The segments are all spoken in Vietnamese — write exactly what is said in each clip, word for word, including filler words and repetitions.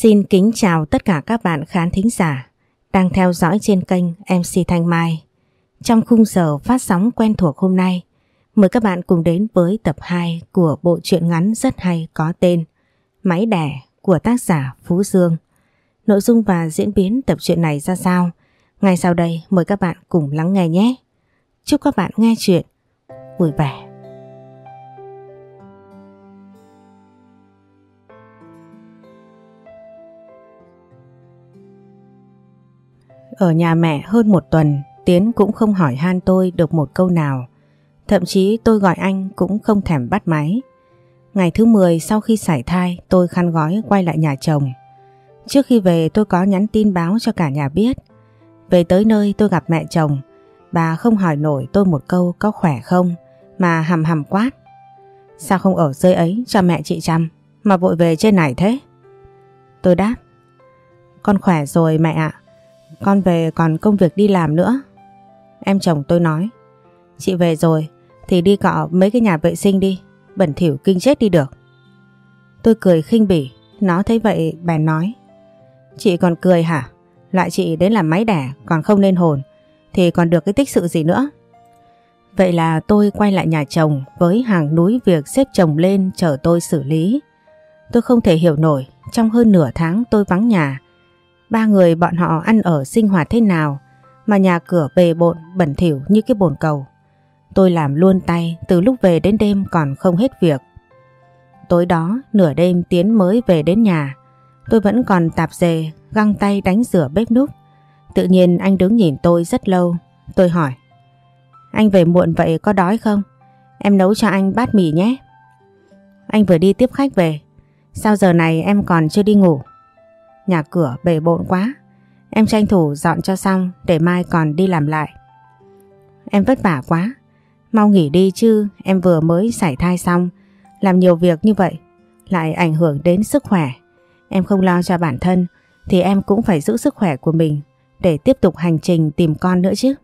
Xin kính chào tất cả các bạn khán thính giả đang theo dõi trên kênh em xê Thanh Mai. Trong khung giờ phát sóng quen thuộc hôm nay, mời các bạn cùng đến với tập hai của bộ truyện ngắn rất hay có tên Máy Đẻ của tác giả Phú Dương. Nội dung và diễn biến tập truyện này ra sao? Ngay sau đây mời các bạn cùng lắng nghe nhé. Chúc các bạn nghe chuyện vui vẻ. Ở nhà mẹ hơn một tuần, Tiến cũng không hỏi han tôi được một câu nào. Thậm chí tôi gọi anh cũng không thèm bắt máy. Ngày thứ mười sau khi sảy thai, tôi khăn gói quay lại nhà chồng. Trước khi về tôi có nhắn tin báo cho cả nhà biết. Về tới nơi tôi gặp mẹ chồng. Bà không hỏi nổi tôi một câu có khỏe không, mà hầm hầm quát: sao không ở dưới ấy cho mẹ chị chăm, mà vội về trên này thế? Tôi đáp: con khỏe rồi mẹ ạ. Con về còn công việc đi làm nữa. Em chồng tôi nói: chị về rồi thì đi cọ mấy cái nhà vệ sinh đi, bẩn thỉu kinh chết đi được. Tôi cười khinh bỉ. Nó thấy vậy bèn nói: chị còn cười hả? Loại chị đến làm máy đẻ còn không nên hồn thì còn được cái tích sự gì nữa. Vậy là tôi quay lại nhà chồng với hàng núi việc xếp chồng lên chờ tôi xử lý. Tôi không thể hiểu nổi, trong hơn nửa tháng tôi vắng nhà, ba người bọn họ ăn ở sinh hoạt thế nào mà nhà cửa bề bộn bẩn thỉu như cái bồn cầu. Tôi làm luôn tay từ lúc về đến đêm còn không hết việc. Tối đó nửa đêm Tiến mới về đến nhà. Tôi vẫn còn tạp dề găng tay đánh rửa bếp núc. Tự nhiên anh đứng nhìn tôi rất lâu. Tôi hỏi: anh về muộn vậy có đói không? Em nấu cho anh bát mì nhé. Anh vừa đi tiếp khách về. Sao giờ này em còn chưa đi ngủ? Nhà cửa bề bộn quá, em tranh thủ dọn cho xong để mai còn đi làm lại. Em vất vả quá, mau nghỉ đi chứ, em vừa mới sảy thai xong, làm nhiều việc như vậy lại ảnh hưởng đến sức khỏe. Em không lo cho bản thân thì em cũng phải giữ sức khỏe của mình để tiếp tục hành trình tìm con nữa chứ.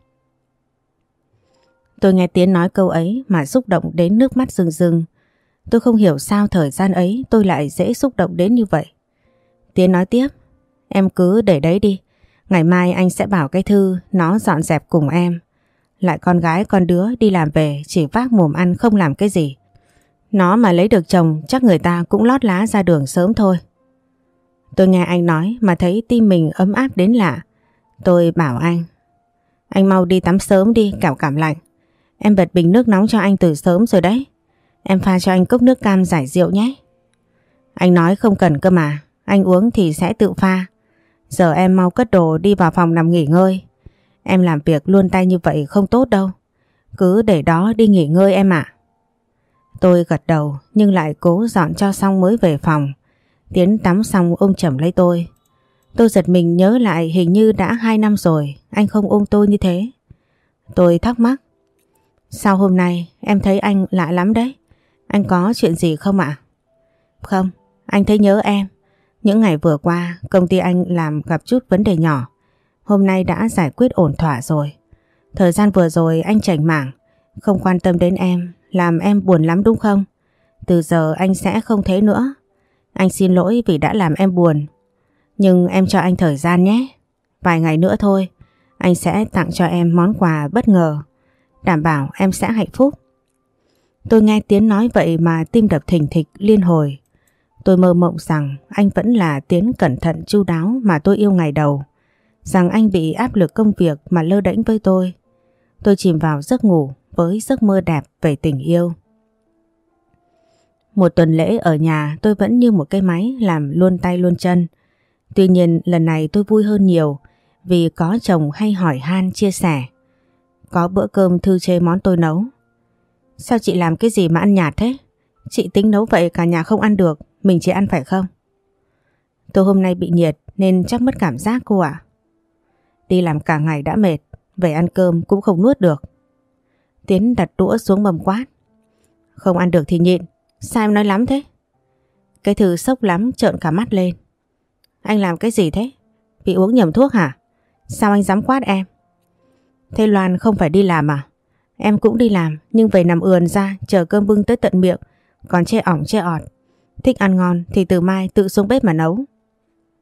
Tôi nghe Tiến nói câu ấy mà xúc động đến nước mắt rưng rưng. Tôi không hiểu sao thời gian ấy tôi lại dễ xúc động đến như vậy. Tiến nói tiếp: em cứ để đấy đi, ngày mai anh sẽ bảo cái Thư nó dọn dẹp cùng em. Lại con gái con đứa đi làm về chỉ vác mồm ăn không làm cái gì. Nó mà lấy được chồng chắc người ta cũng lót lá ra đường sớm thôi. Tôi nghe anh nói mà thấy tim mình ấm áp đến lạ. Tôi bảo anh: anh mau đi tắm sớm đi, kẻo cảm lạnh. Em bật bình nước nóng cho anh từ sớm rồi đấy. Em pha cho anh cốc nước cam giải rượu nhé. Anh nói không cần cơ mà, anh uống thì sẽ tự pha. Giờ em mau cất đồ đi vào phòng nằm nghỉ ngơi. Em làm việc luôn tay như vậy không tốt đâu. Cứ để đó đi nghỉ ngơi em ạ. Tôi gật đầu nhưng lại cố dọn cho xong mới về phòng. Tiến tắm xong ôm chầm lấy tôi. Tôi giật mình nhớ lại hình như đã hai năm rồi anh không ôm tôi như thế. Tôi thắc mắc: sao hôm nay em thấy anh lạ lắm đấy? Anh có chuyện gì không ạ? Không, anh thấy nhớ em. Những ngày vừa qua công ty anh làm gặp chút vấn đề nhỏ. Hôm nay đã giải quyết ổn thỏa rồi. Thời gian vừa rồi anh chảnh mảng, không quan tâm đến em, làm em buồn lắm đúng không? Từ giờ anh sẽ không thế nữa. Anh xin lỗi vì đã làm em buồn. Nhưng em cho anh thời gian nhé. Vài ngày nữa thôi, anh sẽ tặng cho em món quà bất ngờ. Đảm bảo em sẽ hạnh phúc. Tôi nghe Tiến nói vậy mà tim đập thình thịch liên hồi. Tôi mơ mộng rằng anh vẫn là Tiến cẩn thận chu đáo mà tôi yêu ngày đầu. Rằng anh bị áp lực công việc mà lơ đễnh với tôi. Tôi chìm vào giấc ngủ với giấc mơ đẹp về tình yêu. Một tuần lễ ở nhà tôi vẫn như một cái máy làm luôn tay luôn chân. Tuy nhiên lần này tôi vui hơn nhiều vì có chồng hay hỏi han chia sẻ. Có bữa cơm Thư chê món tôi nấu. Sao chị làm cái gì mà ăn nhạt thế? Chị tính nấu vậy cả nhà không ăn được, mình chỉ ăn phải không? Tôi hôm nay bị nhiệt nên chắc mất cảm giác cô ạ. Đi làm cả ngày đã mệt, về ăn cơm cũng không nuốt được. Tiến đặt đũa xuống mâm quát: không ăn được thì nhịn, sao em nói lắm thế? Cái Thư sốc lắm trợn cả mắt lên: anh làm cái gì thế? Bị uống nhầm thuốc hả? Sao anh dám quát em? Thế Loan không phải đi làm à? Em cũng đi làm nhưng về nằm ườn ra chờ cơm bưng tới tận miệng, còn chê ỏng chê ọt. Thích ăn ngon thì từ mai tự xuống bếp mà nấu.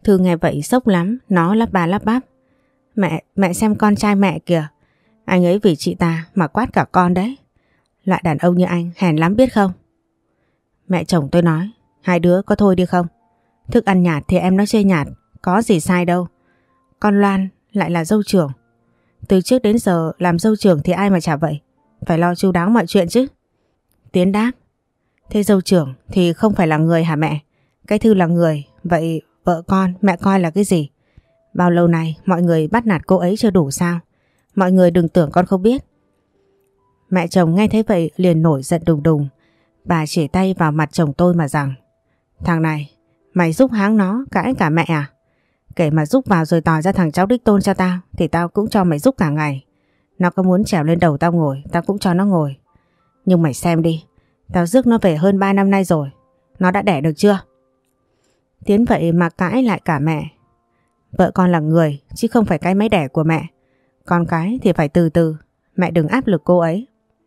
Thư nghe vậy sốc lắm, nó lắp ba lắp bắp. Mẹ, mẹ xem con trai mẹ kìa. Anh ấy vì chị ta mà quát cả con đấy. Loại đàn ông như anh hèn lắm biết không? Mẹ chồng tôi nói, hai đứa có thôi đi không? Thức ăn nhạt thì em nói chê nhạt, có gì sai đâu. Con Loan lại là dâu trưởng. Từ trước đến giờ làm dâu trưởng thì ai mà chả vậy. Phải lo chu đáo mọi chuyện chứ. Tiến đáp, thế dâu trưởng thì không phải là người hả mẹ? Cái Thư là người, vậy vợ con mẹ coi là cái gì? Bao lâu nay mọi người bắt nạt cô ấy chưa đủ sao? Mọi người đừng tưởng con không biết. Mẹ chồng nghe thấy vậy liền nổi giận đùng đùng. Bà chỉ tay vào mặt chồng tôi mà rằng, thằng này, mày giúp háng nó cãi cả mẹ à? Kể mà giúp vào rồi tỏ ra thằng cháu đích tôn cho tao thì tao cũng cho mày giúp cả ngày. Nó có muốn trèo lên đầu tao ngồi, tao cũng cho nó ngồi. Nhưng mày xem đi, tao rước nó về hơn ba năm nay rồi, nó đã đẻ được chưa? Tiến vậy mà cãi lại cả mẹ. Vợ con là người chứ không phải cái máy đẻ của mẹ. Con cái thì phải từ từ, mẹ đừng áp lực cô ấy.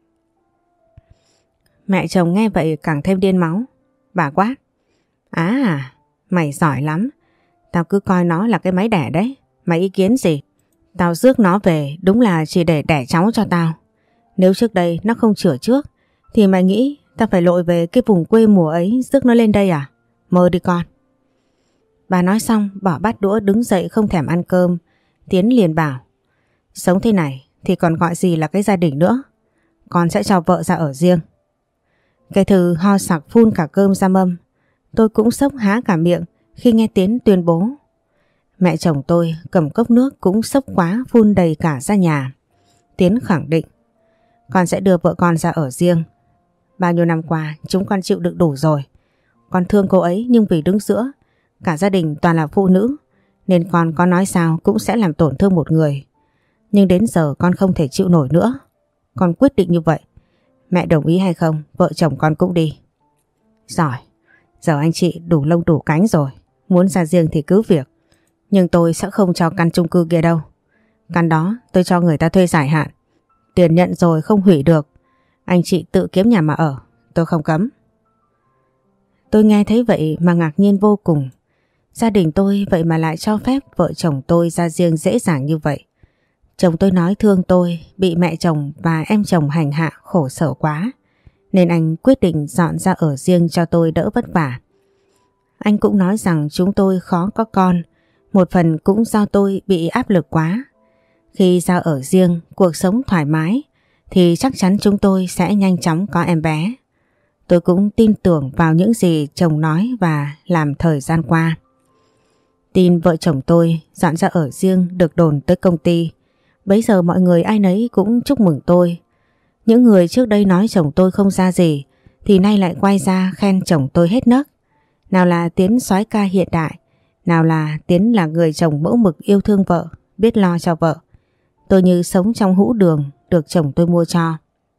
Mẹ chồng nghe vậy càng thêm điên máu. Bà quát, à, mày giỏi lắm. Tao cứ coi nó là cái máy đẻ đấy. Mày ý kiến gì? Tao rước nó về đúng là chỉ để đẻ cháu cho tao. Nếu trước đây nó không chữa trước thì mày nghĩ tao phải lội về cái vùng quê mùa ấy rước nó lên đây à? Mơ đi con. Bà nói xong bỏ bát đũa đứng dậy không thèm ăn cơm. Tiến liền bảo, sống thế này thì còn gọi gì là cái gia đình nữa. Con sẽ cho vợ ra ở riêng. Cái Thư ho sặc phun cả cơm ra mâm. Tôi cũng sốc há cả miệng khi nghe Tiến tuyên bố. Mẹ chồng tôi cầm cốc nước cũng sốc quá phun đầy cả ra nhà. Tiến khẳng định, con sẽ đưa vợ con ra ở riêng. Bao nhiêu năm qua chúng con chịu đựng đủ rồi. Con thương cô ấy nhưng vì đứng giữa cả gia đình toàn là phụ nữ nên con có nói sao cũng sẽ làm tổn thương một người. Nhưng đến giờ con không thể chịu nổi nữa. Con quyết định như vậy. Mẹ đồng ý hay không, vợ chồng con cũng đi. Giỏi, giờ anh chị đủ lông đủ cánh rồi. Muốn ra riêng thì cứ việc. Nhưng tôi sẽ không cho căn chung cư kia đâu. Căn đó tôi cho người ta thuê dài hạn. Tiền nhận rồi không hủy được. Anh chị tự kiếm nhà mà ở, tôi không cấm. Tôi nghe thấy vậy mà ngạc nhiên vô cùng. Gia đình tôi vậy mà lại cho phép vợ chồng tôi ra riêng dễ dàng như vậy. Chồng tôi nói thương tôi bị mẹ chồng và em chồng hành hạ khổ sở quá, nên anh quyết định dọn ra ở riêng cho tôi đỡ vất vả. Anh cũng nói rằng chúng tôi khó có con, một phần cũng do tôi bị áp lực quá. Khi ra ở riêng, cuộc sống thoải mái thì chắc chắn chúng tôi sẽ nhanh chóng có em bé. Tôi cũng tin tưởng vào những gì chồng nói và làm thời gian qua. Tin vợ chồng tôi dọn ra ở riêng được đồn tới công ty. Bấy giờ mọi người ai nấy cũng chúc mừng tôi. Những người trước đây nói chồng tôi không ra gì thì nay lại quay ra khen chồng tôi hết nấc. Nào là Tiến soái ca hiện đại, nào là Tiến là người chồng mẫu mực yêu thương vợ, biết lo cho vợ. Tôi như sống trong hũ đường được chồng tôi mua cho.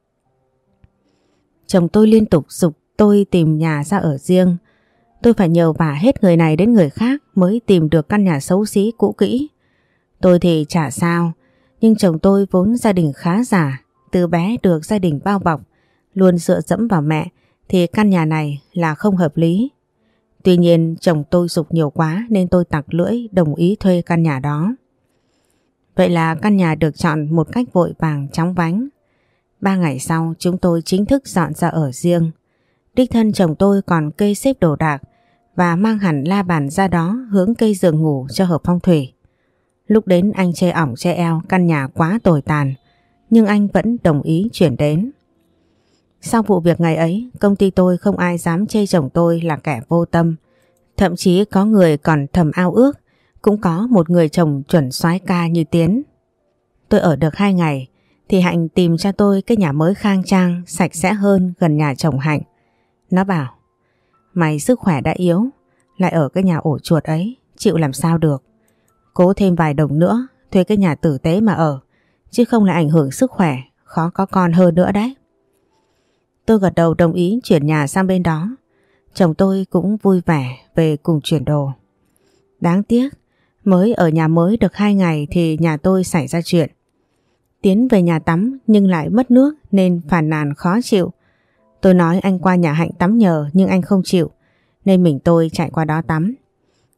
Chồng tôi liên tục giục tôi tìm nhà ra ở riêng. Tôi phải nhờ vả hết người này đến người khác mới tìm được căn nhà xấu xí cũ kỹ. Tôi thì chả sao, nhưng chồng tôi vốn gia đình khá giả, từ bé được gia đình bao bọc, luôn dựa dẫm vào mẹ thì căn nhà này là không hợp lý. Tuy nhiên chồng tôi giục nhiều quá nên tôi tặc lưỡi đồng ý thuê căn nhà đó. Vậy là căn nhà được chọn một cách vội vàng chóng vánh. Ba ngày sau chúng tôi chính thức dọn ra ở riêng. Đích thân chồng tôi còn kê xếp đồ đạc và mang hẳn la bàn ra đó hướng cây giường ngủ cho hợp phong thủy. Lúc đến anh chê ỏng chê eo căn nhà quá tồi tàn, nhưng anh vẫn đồng ý chuyển đến. Sau vụ việc ngày ấy, công ty tôi không ai dám chê chồng tôi là kẻ vô tâm. Thậm chí có người còn thầm ao ước cũng có một người chồng chuẩn soái ca như Tiến. Tôi ở được hai ngày thì Hạnh tìm cho tôi cái nhà mới khang trang, sạch sẽ hơn gần nhà chồng Hạnh. Nó bảo, mày sức khỏe đã yếu, lại ở cái nhà ổ chuột ấy, chịu làm sao được. Cố thêm vài đồng nữa, thuê cái nhà tử tế mà ở, chứ không lại ảnh hưởng sức khỏe, khó có con hơn nữa đấy. Tôi gật đầu đồng ý chuyển nhà sang bên đó. Chồng tôi cũng vui vẻ về cùng chuyển đồ. Đáng tiếc, mới ở nhà mới được hai ngày thì nhà tôi xảy ra chuyện. Tiến về nhà tắm nhưng lại mất nước nên phàn nàn khó chịu. Tôi nói anh qua nhà Hạnh tắm nhờ nhưng anh không chịu, nên mình tôi chạy qua đó tắm.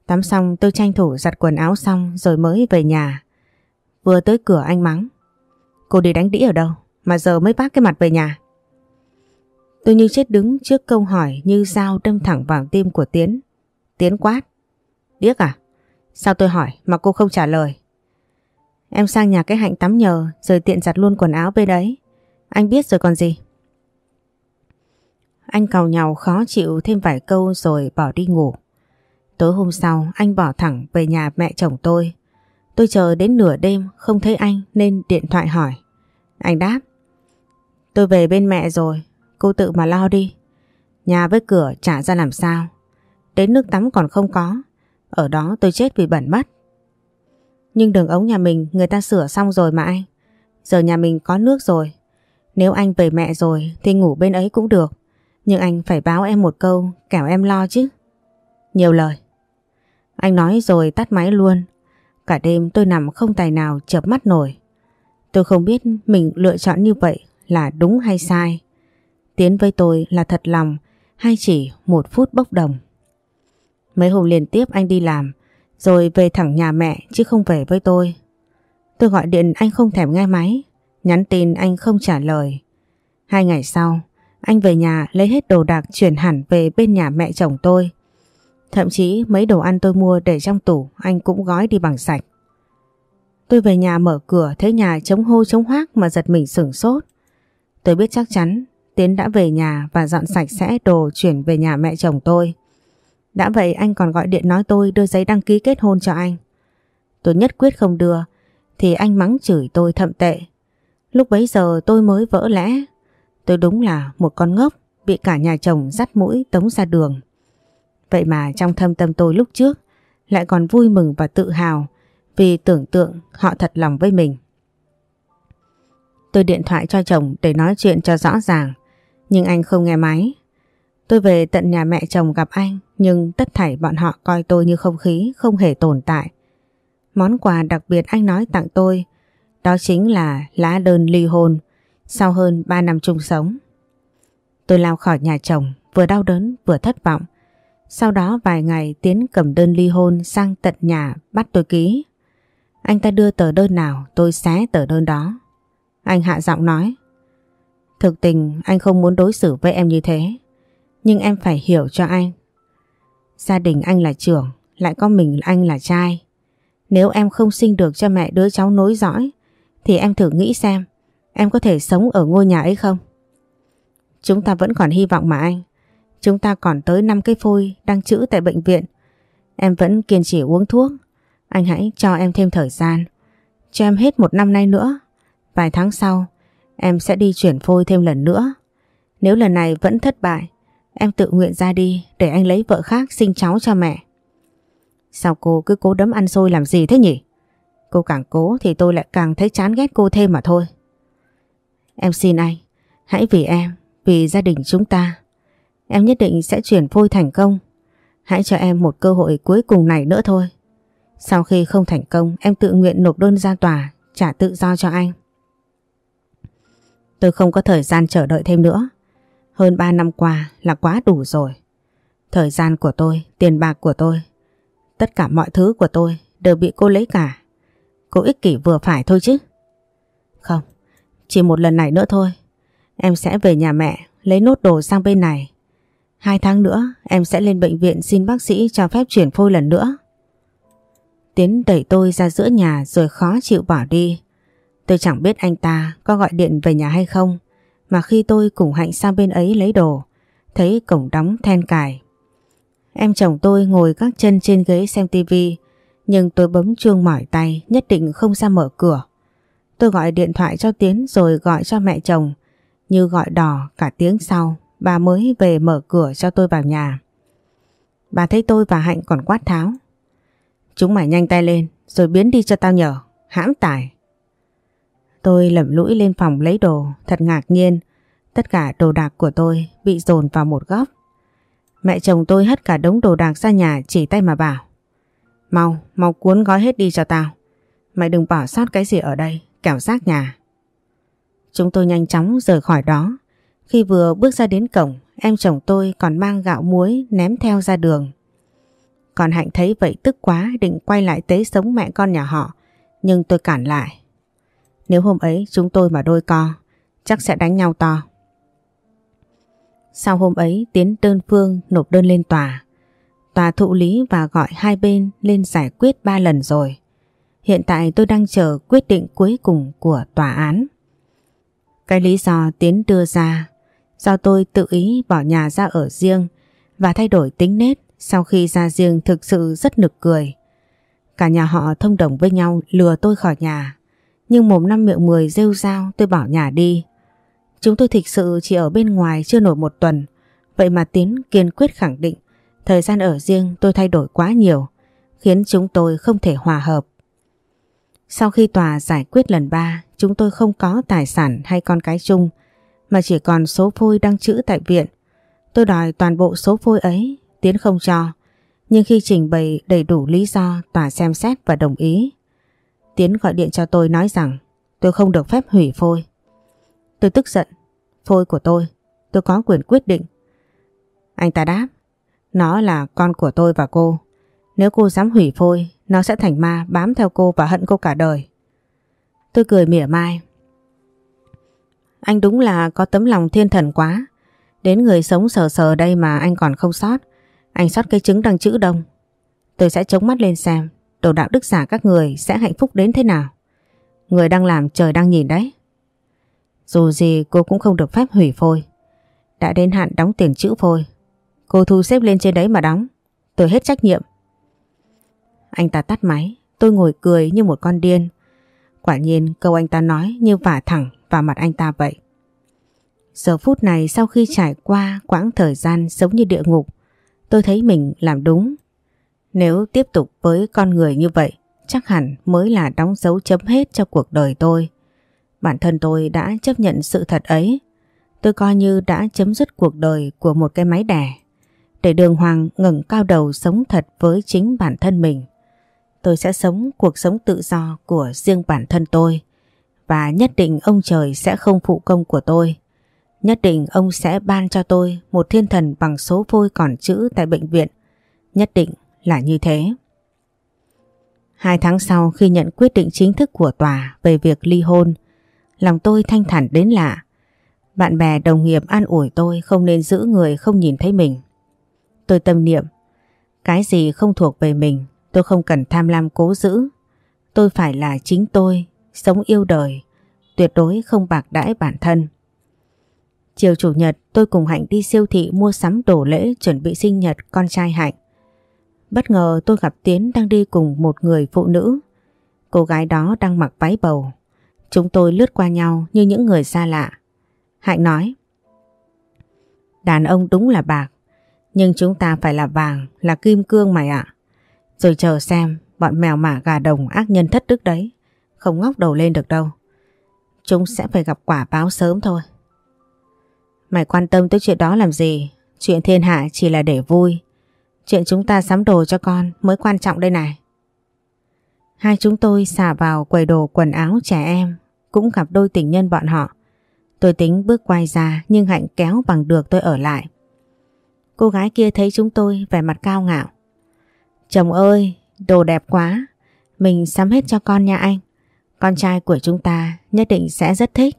Tắm xong tôi tranh thủ giặt quần áo xong rồi mới về nhà. Vừa tới cửa anh mắng: cô đi đánh đĩ ở đâu mà giờ mới vác cái mặt về nhà? Tôi như chết đứng trước câu hỏi như dao đâm thẳng vào tim của Tiến. Tiến quát: điếc à? Sao tôi hỏi mà cô không trả lời? Em sang nhà cái Hạnh tắm nhờ rồi tiện giặt luôn quần áo bên đấy. Anh biết rồi còn gì. Anh càu nhàu khó chịu thêm vài câu rồi bỏ đi ngủ. Tối hôm sau anh bỏ thẳng về nhà mẹ chồng tôi. Tôi chờ đến nửa đêm không thấy anh nên điện thoại hỏi. Anh đáp: tôi về bên mẹ rồi, cô tự mà lo đi. Nhà với cửa trả ra làm sao? Đến nước tắm còn không có. Ở đó tôi chết vì bẩn mất. Nhưng đường ống nhà mình người ta sửa xong rồi mà anh. Giờ nhà mình có nước rồi. Nếu anh về mẹ rồi thì ngủ bên ấy cũng được. Nhưng anh phải báo em một câu, kẻo em lo chứ. Nhiều lời. Anh nói rồi tắt máy luôn. Cả đêm tôi nằm không tài nào chợp mắt nổi. Tôi không biết mình lựa chọn như vậy là đúng hay sai. Tiến với tôi là thật lòng hay chỉ một phút bốc đồng. Mấy hôm liên tiếp anh đi làm rồi về thẳng nhà mẹ chứ không về với tôi. Tôi gọi điện anh không thèm nghe máy, nhắn tin anh không trả lời. Hai ngày sau anh về nhà lấy hết đồ đạc chuyển hẳn về bên nhà mẹ chồng tôi. Thậm chí mấy đồ ăn tôi mua để trong tủ anh cũng gói đi bằng sạch. Tôi về nhà mở cửa thấy nhà trống hô trống hoác mà giật mình sửng sốt. Tôi biết chắc chắn Tiến đã về nhà và dọn sạch sẽ đồ chuyển về nhà mẹ chồng tôi. Đã vậy anh còn gọi điện nói tôi đưa giấy đăng ký kết hôn cho anh. Tôi nhất quyết không đưa thì anh mắng chửi tôi thậm tệ. Lúc bấy giờ tôi mới vỡ lẽ. Tôi đúng là một con ngốc bị cả nhà chồng dắt mũi tống ra đường. Vậy mà trong thâm tâm tôi lúc trước lại còn vui mừng và tự hào vì tưởng tượng họ thật lòng với mình. Tôi điện thoại cho chồng để nói chuyện cho rõ ràng, nhưng anh không nghe máy. Tôi về tận nhà mẹ chồng gặp anh, nhưng tất thảy bọn họ coi tôi như không khí, không hề tồn tại. Món quà đặc biệt anh nói tặng tôi, đó chính là lá đơn ly hôn sau hơn ba năm chung sống. Tôi lao khỏi nhà chồng, vừa đau đớn vừa thất vọng. Sau đó vài ngày Tiến cầm đơn ly hôn sang tận nhà bắt tôi ký. Anh ta đưa tờ đơn nào tôi xé tờ đơn đó. Anh hạ giọng nói: thực tình anh không muốn đối xử với em như thế, nhưng em phải hiểu cho anh. Gia đình anh là trưởng, lại có mình anh là trai. Nếu em không sinh được cho mẹ đứa cháu nối dõi thì em thử nghĩ xem em có thể sống ở ngôi nhà ấy không? Chúng ta vẫn còn hy vọng mà anh. Chúng ta còn tới năm cái phôi đang trữ tại bệnh viện. Em vẫn kiên trì uống thuốc. Anh hãy cho em thêm thời gian. Cho em hết một năm nay nữa. Vài tháng sau em sẽ đi chuyển phôi thêm lần nữa. Nếu lần này vẫn thất bại, em tự nguyện ra đi để anh lấy vợ khác sinh cháu cho mẹ. Sao cô cứ cố đấm ăn xôi làm gì thế nhỉ? Cô càng cố thì tôi lại càng thấy chán ghét cô thêm mà thôi. Em xin anh, hãy vì em, vì gia đình chúng ta. Em nhất định sẽ chuyển phôi thành công. Hãy cho em một cơ hội cuối cùng này nữa thôi. Sau khi không thành công, em tự nguyện nộp đơn ra tòa, trả tự do cho anh. Tôi không có thời gian chờ đợi thêm nữa. Hơn ba năm qua là quá đủ rồi. Thời gian của tôi, tiền bạc của tôi, tất cả mọi thứ của tôi đều bị cô lấy cả. Cô ích kỷ vừa phải thôi chứ. Không, chỉ một lần này nữa thôi. Em sẽ về nhà mẹ, lấy nốt đồ sang bên này. Hai tháng nữa em sẽ lên bệnh viện xin bác sĩ cho phép chuyển phôi lần nữa. Tiến đẩy tôi ra giữa nhà rồi khó chịu bỏ đi. Tôi chẳng biết anh ta có gọi điện về nhà hay không, mà khi tôi cùng Hạnh sang bên ấy lấy đồ, thấy cổng đóng then cài. Em chồng tôi ngồi gác chân trên ghế xem tivi, nhưng tôi bấm chuông mỏi tay nhất định không ra mở cửa. Tôi gọi điện thoại cho Tiến rồi gọi cho mẹ chồng, như gọi đỏ cả tiếng sau bà mới về mở cửa cho tôi vào nhà. Bà thấy tôi và Hạnh còn quát tháo: chúng mày nhanh tay lên rồi biến đi cho tao nhờ, hãm tài. Tôi lẩm lũi lên phòng lấy đồ, thật ngạc nhiên. Tất cả đồ đạc của tôi bị dồn vào một góc. Mẹ chồng tôi hất cả đống đồ đạc ra nhà chỉ tay mà bảo: Mau, mau cuốn gói hết đi cho tao. Mày đừng bỏ sót cái gì ở đây, kẻo rác nhà. Chúng tôi nhanh chóng rời khỏi đó. Khi vừa bước ra đến cổng, em chồng tôi còn mang gạo muối ném theo ra đường. Còn Hạnh thấy vậy tức quá, định quay lại tế sống mẹ con nhà họ, nhưng tôi cản lại. Nếu hôm ấy chúng tôi mà đôi co, chắc sẽ đánh nhau to. Sau hôm ấy Tiến đơn phương nộp đơn lên tòa. Tòa thụ lý và gọi hai bên lên giải quyết ba lần rồi. Hiện tại tôi đang chờ quyết định cuối cùng của tòa án. Cái lý do Tiến đưa ra do tôi tự ý bỏ nhà ra ở riêng và thay đổi tính nết sau khi ra riêng thực sự rất nực cười. Cả nhà họ thông đồng với nhau lừa tôi khỏi nhà, nhưng mồm năm miệng mười rêu rao tôi bỏ nhà đi. Chúng tôi thực sự chỉ ở bên ngoài chưa nổi một tuần, vậy mà Tiến kiên quyết khẳng định thời gian ở riêng tôi thay đổi quá nhiều, khiến chúng tôi không thể hòa hợp. Sau khi tòa giải quyết lần ba, chúng tôi không có tài sản hay con cái chung, mà chỉ còn số phôi đăng trữ tại viện. Tôi đòi toàn bộ số phôi ấy, Tiến không cho, nhưng khi trình bày đầy đủ lý do, tòa xem xét và đồng ý. Tiến gọi điện cho tôi nói rằng tôi không được phép hủy phôi. Tôi tức giận, phôi của tôi, tôi có quyền quyết định. Anh ta đáp, nó là con của tôi và cô. Nếu cô dám hủy phôi, nó sẽ thành ma bám theo cô và hận cô cả đời. Tôi cười mỉa mai. Anh đúng là có tấm lòng thiên thần quá. Đến người sống sờ sờ đây mà anh còn không sót. Anh sót cái trứng đằng chữ đông. Tôi sẽ chống mắt lên xem đồ đạo đức giả các người sẽ hạnh phúc đến thế nào. Người đang làm trời đang nhìn đấy. Dù gì cô cũng không được phép hủy phôi. Đã đến hạn đóng tiền chữ phôi, cô thu xếp lên trên đấy mà đóng. Tôi hết trách nhiệm. Anh ta tắt máy. Tôi ngồi cười như một con điên. Quả nhiên câu anh ta nói như vả thẳng vào mặt anh ta vậy. Giờ phút này sau khi trải qua quãng thời gian sống như địa ngục, tôi thấy mình làm đúng. Nếu tiếp tục với con người như vậy, chắc hẳn mới là đóng dấu chấm hết cho cuộc đời tôi. Bản thân tôi đã chấp nhận sự thật ấy. Tôi coi như đã chấm dứt cuộc đời của một cái máy đẻ, để đường hoàng ngẩng cao đầu sống thật với chính bản thân mình. Tôi sẽ sống cuộc sống tự do của riêng bản thân tôi, và nhất định ông trời sẽ không phụ công của tôi. Nhất định ông sẽ ban cho tôi một thiên thần bằng số phôi còn trữ tại bệnh viện. Nhất định là như thế. Hai tháng sau khi nhận quyết định chính thức của tòa về việc ly hôn, lòng tôi thanh thản đến lạ. Bạn bè đồng nghiệp an ủi tôi không nên giữ người không nhìn thấy mình. Tôi tâm niệm, cái gì không thuộc về mình, tôi không cần tham lam cố giữ. Tôi phải là chính tôi, sống yêu đời, tuyệt đối không bạc đãi bản thân. Chiều chủ nhật tôi cùng Hạnh đi siêu thị mua sắm đồ lễ chuẩn bị sinh nhật con trai Hạnh. Bất ngờ tôi gặp Tiến đang đi cùng một người phụ nữ. Cô gái đó đang mặc váy bầu. Chúng tôi lướt qua nhau như những người xa lạ. Hạnh nói, đàn ông đúng là bạc, nhưng chúng ta phải là vàng, là kim cương mày ạ. Rồi chờ xem, bọn mèo mả gà đồng ác nhân thất đức đấy, không ngóc đầu lên được đâu. Chúng sẽ phải gặp quả báo sớm thôi. Mày quan tâm tới chuyện đó làm gì? Chuyện thiên hạ chỉ là để vui. Chuyện chúng ta sắm đồ cho con mới quan trọng đây này. Hai chúng tôi xả vào quầy đồ quần áo trẻ em, cũng gặp đôi tình nhân bọn họ. Tôi tính bước quay ra nhưng Hạnh kéo bằng được tôi ở lại. Cô gái kia thấy chúng tôi vẻ mặt cao ngạo. Chồng ơi, đồ đẹp quá, mình sắm hết cho con nha anh. Con trai của chúng ta nhất định sẽ rất thích.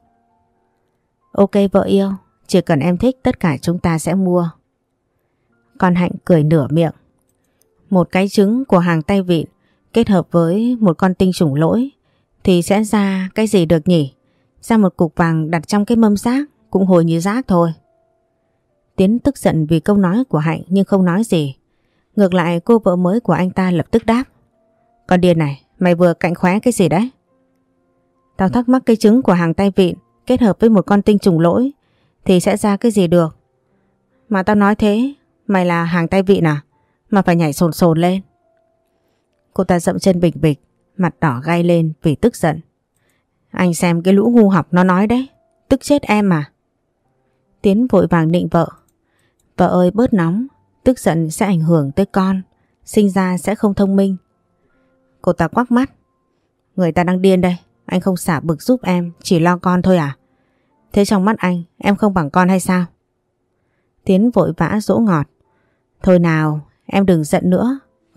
Ok vợ yêu, chỉ cần em thích tất cả chúng ta sẽ mua. Con Hạnh cười nửa miệng. Một cái trứng của hàng tay vịn kết hợp với một con tinh trùng lỗi thì sẽ ra cái gì được nhỉ? Ra một cục vàng đặt trong cái mâm rác cũng hồi như rác thôi. Tiến tức giận vì câu nói của Hạnh nhưng không nói gì. Ngược lại cô vợ mới của anh ta lập tức đáp. Con điên này, mày vừa cạnh khóe cái gì đấy? Tao thắc mắc cái trứng của hàng tay vịn kết hợp với một con tinh trùng lỗi thì sẽ ra cái gì được? Mà tao nói thế, mày là hàng tay vịn à? Mà phải nhảy sồn sồn lên. Cô ta dậm chân bịch bịch, mặt đỏ gay lên vì tức giận. Anh xem cái lũ ngu học nó nói đấy, tức chết em mà. Tiến vội vàng nịnh vợ. Vợ ơi bớt nóng, tức giận sẽ ảnh hưởng tới con, sinh ra sẽ không thông minh. Cô ta quắc mắt. Người ta đang điên đây, anh không xả bực giúp em, chỉ lo con thôi à? Thế trong mắt anh, em không bằng con hay sao? Tiến vội vã dỗ ngọt. Thôi nào, em đừng giận nữa,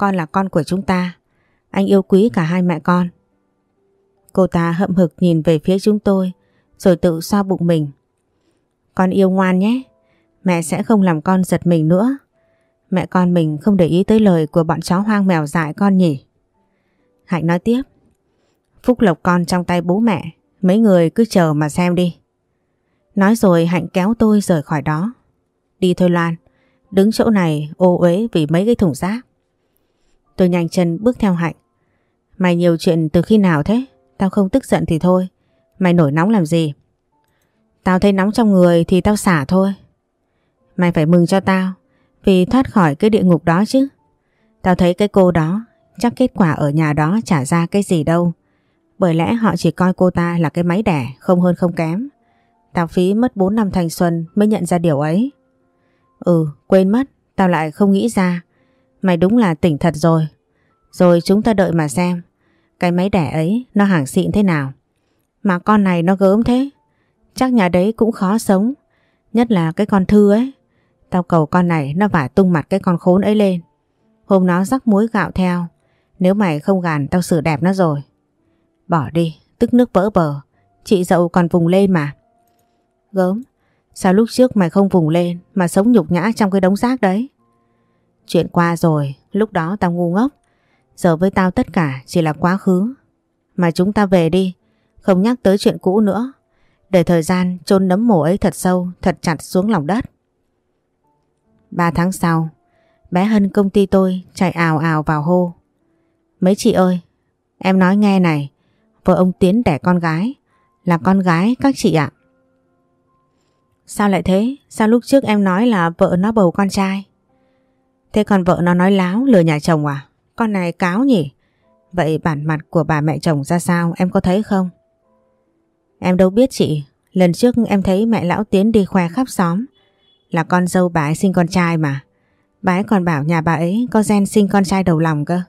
con là con của chúng ta. Anh yêu quý cả hai mẹ con. Cô ta hậm hực nhìn về phía chúng tôi rồi tự xoa bụng mình. Con yêu ngoan nhé. Mẹ sẽ không làm con giật mình nữa. Mẹ con mình không để ý tới lời của bọn chó hoang mèo dại con nhỉ. Hạnh nói tiếp. Phúc lộc con trong tay bố mẹ. Mấy người cứ chờ mà xem đi. Nói rồi Hạnh kéo tôi rời khỏi đó. Đi thôi Loan. Đứng chỗ này ô uế vì mấy cái thùng rác. Tôi nhanh chân bước theo Hạnh. Mày nhiều chuyện từ khi nào thế? Tao không tức giận thì thôi. Mày nổi nóng làm gì? Tao thấy nóng trong người thì tao xả thôi. Mày phải mừng cho tao vì thoát khỏi cái địa ngục đó chứ. Tao thấy cái cô đó chắc kết quả ở nhà đó chả ra cái gì đâu. Bởi lẽ họ chỉ coi cô ta là cái máy đẻ, không hơn không kém. Tao phí mất bốn năm thanh xuân mới nhận ra điều ấy. Ừ, quên mất, tao lại không nghĩ ra. Mày đúng là tỉnh thật rồi. Rồi chúng ta đợi mà xem cái máy đẻ ấy nó hàng xịn thế nào. Mà con này nó gớm thế. Chắc nhà đấy cũng khó sống. Nhất là cái con Thư ấy. Tao cầu con này nó vả tung mặt cái con khốn ấy lên. Hôm nó rắc muối gạo theo. Nếu mày không gàn tao xử đẹp nó rồi. Bỏ đi, tức nước vỡ bờ. Chị dậu còn vùng lên mà. Gớm, sao lúc trước mày không vùng lên mà sống nhục nhã trong cái đống rác đấy? Chuyện qua rồi, lúc đó tao ngu ngốc. Giờ với tao tất cả chỉ là quá khứ. Mà chúng ta về đi, không nhắc tới chuyện cũ nữa. Để thời gian chôn nấm mồ ấy thật sâu, thật chặt xuống lòng đất. Ba tháng sau, bé Hân công ty tôi chạy ào ào vào hô. Mấy chị ơi, em nói nghe này, vợ ông Tiến đẻ con gái, là con gái các chị ạ. Sao lại thế? Sao lúc trước em nói là vợ nó bầu con trai? Thế còn vợ nó nói láo lừa nhà chồng à? Con này cáo nhỉ? Vậy bản mặt của bà mẹ chồng ra sao em có thấy không? Em đâu biết chị. Lần trước em thấy mẹ lão Tiến đi khoe khắp xóm là con dâu bà ấy sinh con trai mà. Bà ấy còn bảo nhà bà ấy có gen sinh con trai đầu lòng cơ.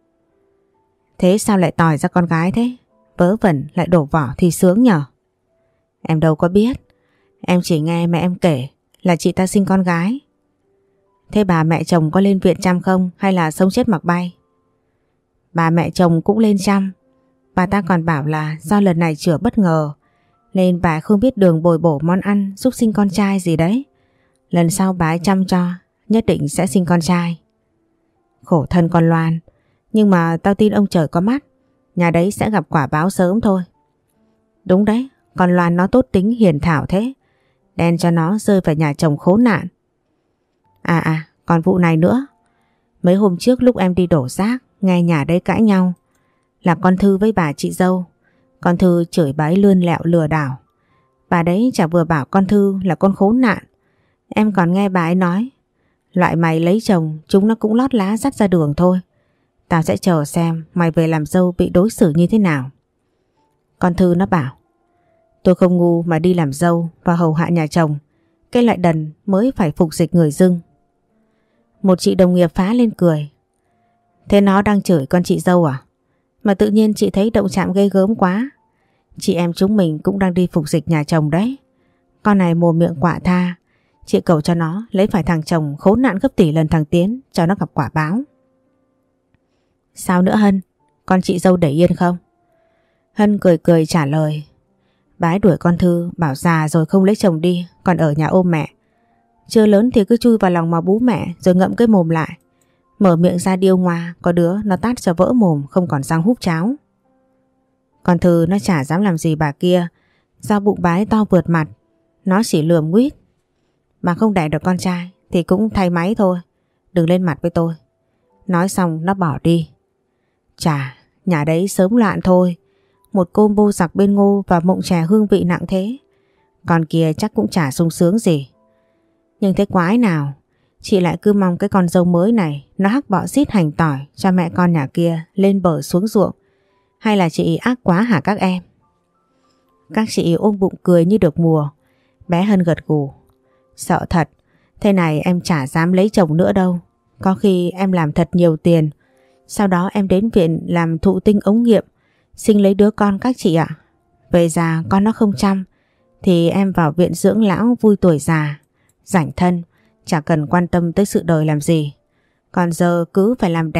Thế sao lại tỏi ra con gái thế? Vớ vẩn lại đổ vỏ thì sướng nhở? Em đâu có biết. Em chỉ nghe mẹ em kể là chị ta sinh con gái. Thế bà mẹ chồng có lên viện chăm không hay là sống chết mặc bay? Bà mẹ chồng cũng lên chăm. Bà ta còn bảo là do lần này chữa bất ngờ nên bà không biết đường bồi bổ món ăn giúp sinh con trai gì đấy. Lần sau bà ấy chăm cho nhất định sẽ sinh con trai. Khổ thân con Loan. Nhưng mà tao tin ông trời có mắt. Nhà đấy sẽ gặp quả báo sớm thôi. Đúng đấy. Con Loan nó tốt tính hiền thảo thế. Đen cho nó rơi vào nhà chồng khốn nạn. À à còn vụ này nữa. Mấy hôm trước lúc em đi đổ rác nghe nhà đấy cãi nhau. Là con Thư với bà chị dâu. Con Thư chửi bà ấy lươn lẹo lừa đảo. Bà đấy chả vừa bảo con Thư là con khốn nạn. Em còn nghe bà ấy nói loại mày lấy chồng chúng nó cũng lót lá dắt ra đường thôi. Tao sẽ chờ xem mày về làm dâu bị đối xử như thế nào. Con Thư nó bảo tôi không ngu mà đi làm dâu và hầu hạ nhà chồng. Cái loại đần mới phải phục dịch người dưng. Một chị đồng nghiệp phá lên cười. Thế nó đang chửi con chị dâu à? Mà tự nhiên chị thấy động chạm ghê gớm quá. Chị em chúng mình cũng đang đi phục dịch nhà chồng đấy. Con này mồm miệng quạ tha. Chị cầu cho nó lấy phải thằng chồng khốn nạn gấp tỷ lần thằng Tiến cho nó gặp quả báo. Sao nữa Hân? Con chị dâu để yên không? Hân cười cười trả lời. Bà ấy đuổi con Thư bảo già rồi không lấy chồng đi, còn ở nhà ôm mẹ. Chưa lớn thì cứ chui vào lòng mà bú mẹ rồi ngậm cái mồm lại. Mở miệng ra điêu ngoa, có đứa nó tát cho vỡ mồm không còn răng húp cháo. Con Thư nó chả dám làm gì bà kia. Do bụng bà ấy to vượt mặt. Nó chỉ lườm nguyết. Mà không đẻ được con trai thì cũng thay máy thôi. Đừng lên mặt với tôi. Nói xong nó bỏ đi. Chà, nhà đấy sớm loạn thôi. Một combo giặc bên Ngô và mộng chè hương vị nặng thế. Con kia chắc cũng chả sung sướng gì. Nhưng thế quái nào, chị lại cứ mong cái con dâu mới này nó hắc bọ xít hành tỏi cho mẹ con nhà kia lên bờ xuống ruộng. Hay là chị ác quá hả các em? Các chị ôm bụng cười như được mùa. Bé Hân gật gù. Sợ thật, thế này em chả dám lấy chồng nữa đâu. Có khi em làm thật nhiều tiền. Sau đó em đến viện làm thụ tinh ống nghiệm, sinh lấy đứa con các chị ạ. Về già con nó không chăm thì em vào viện dưỡng lão vui tuổi già, rảnh thân, chả cần quan tâm tới sự đời làm gì. Còn giờ cứ phải làm đẹp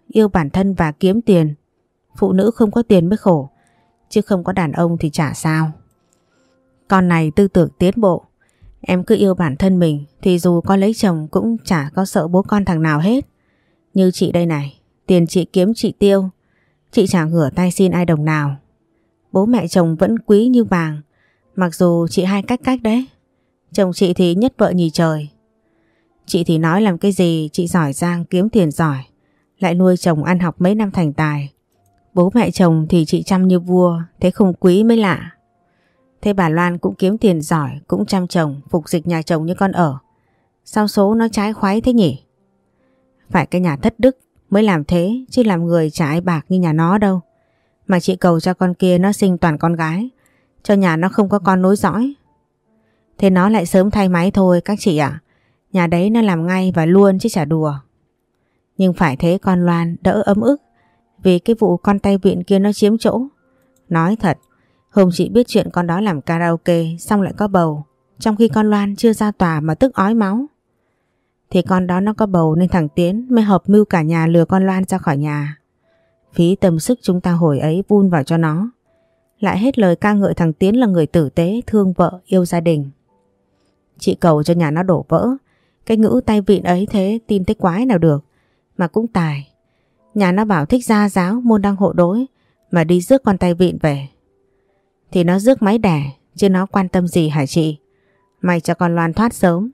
yêu bản thân và kiếm tiền. Phụ nữ không có tiền mới khổ, chứ không có đàn ông thì chả sao. Con này tư tưởng tiến bộ. Em cứ yêu bản thân mình thì dù có lấy chồng cũng chả có sợ bố con thằng nào hết. Như chị đây này, tiền chị kiếm chị tiêu, chị chả ngửa tay xin ai đồng nào. Bố mẹ chồng vẫn quý như vàng, mặc dù chị hai cách cách đấy. Chồng chị thì nhất vợ nhì trời. Chị thì nói làm cái gì, chị giỏi giang kiếm tiền giỏi, lại nuôi chồng ăn học mấy năm thành tài. Bố mẹ chồng thì chị chăm như vua, thế không quý mới lạ. Thế bà Loan cũng kiếm tiền giỏi, cũng chăm chồng, phục dịch nhà chồng như con ở. Sao số nó trái khoái thế nhỉ? Phải cái nhà thất đức mới làm thế, chứ làm người chả ai bạc như nhà nó đâu. Mà chị cầu cho con kia nó sinh toàn con gái, cho nhà nó không có con nối dõi. Thế nó lại sớm thay máy thôi các chị ạ. Nhà đấy nó làm ngay và luôn chứ chả đùa. Nhưng phải thế con Loan đỡ ấm ức, vì cái vụ con tay vịn kia nó chiếm chỗ. Nói thật, hôm chị biết chuyện con đó làm karaoke xong lại có bầu, trong khi con Loan chưa ra tòa mà tức ói máu. Thì con đó nó có bầu nên thằng Tiến mới hợp mưu cả nhà lừa con Loan ra khỏi nhà. Phí tâm sức chúng ta hồi ấy vun vào cho nó. Lại hết lời ca ngợi thằng Tiến là người tử tế, thương vợ, yêu gia đình. Chị cầu cho nhà nó đổ vỡ. Cái ngữ tay vịn ấy thế tin tới quái nào được. Mà cũng tài. Nhà nó bảo thích gia giáo, môn đăng hộ đối, mà đi rước con tay vịn về. Thì nó rước máy đẻ, chứ nó quan tâm gì hả chị? May cho con Loan thoát sớm.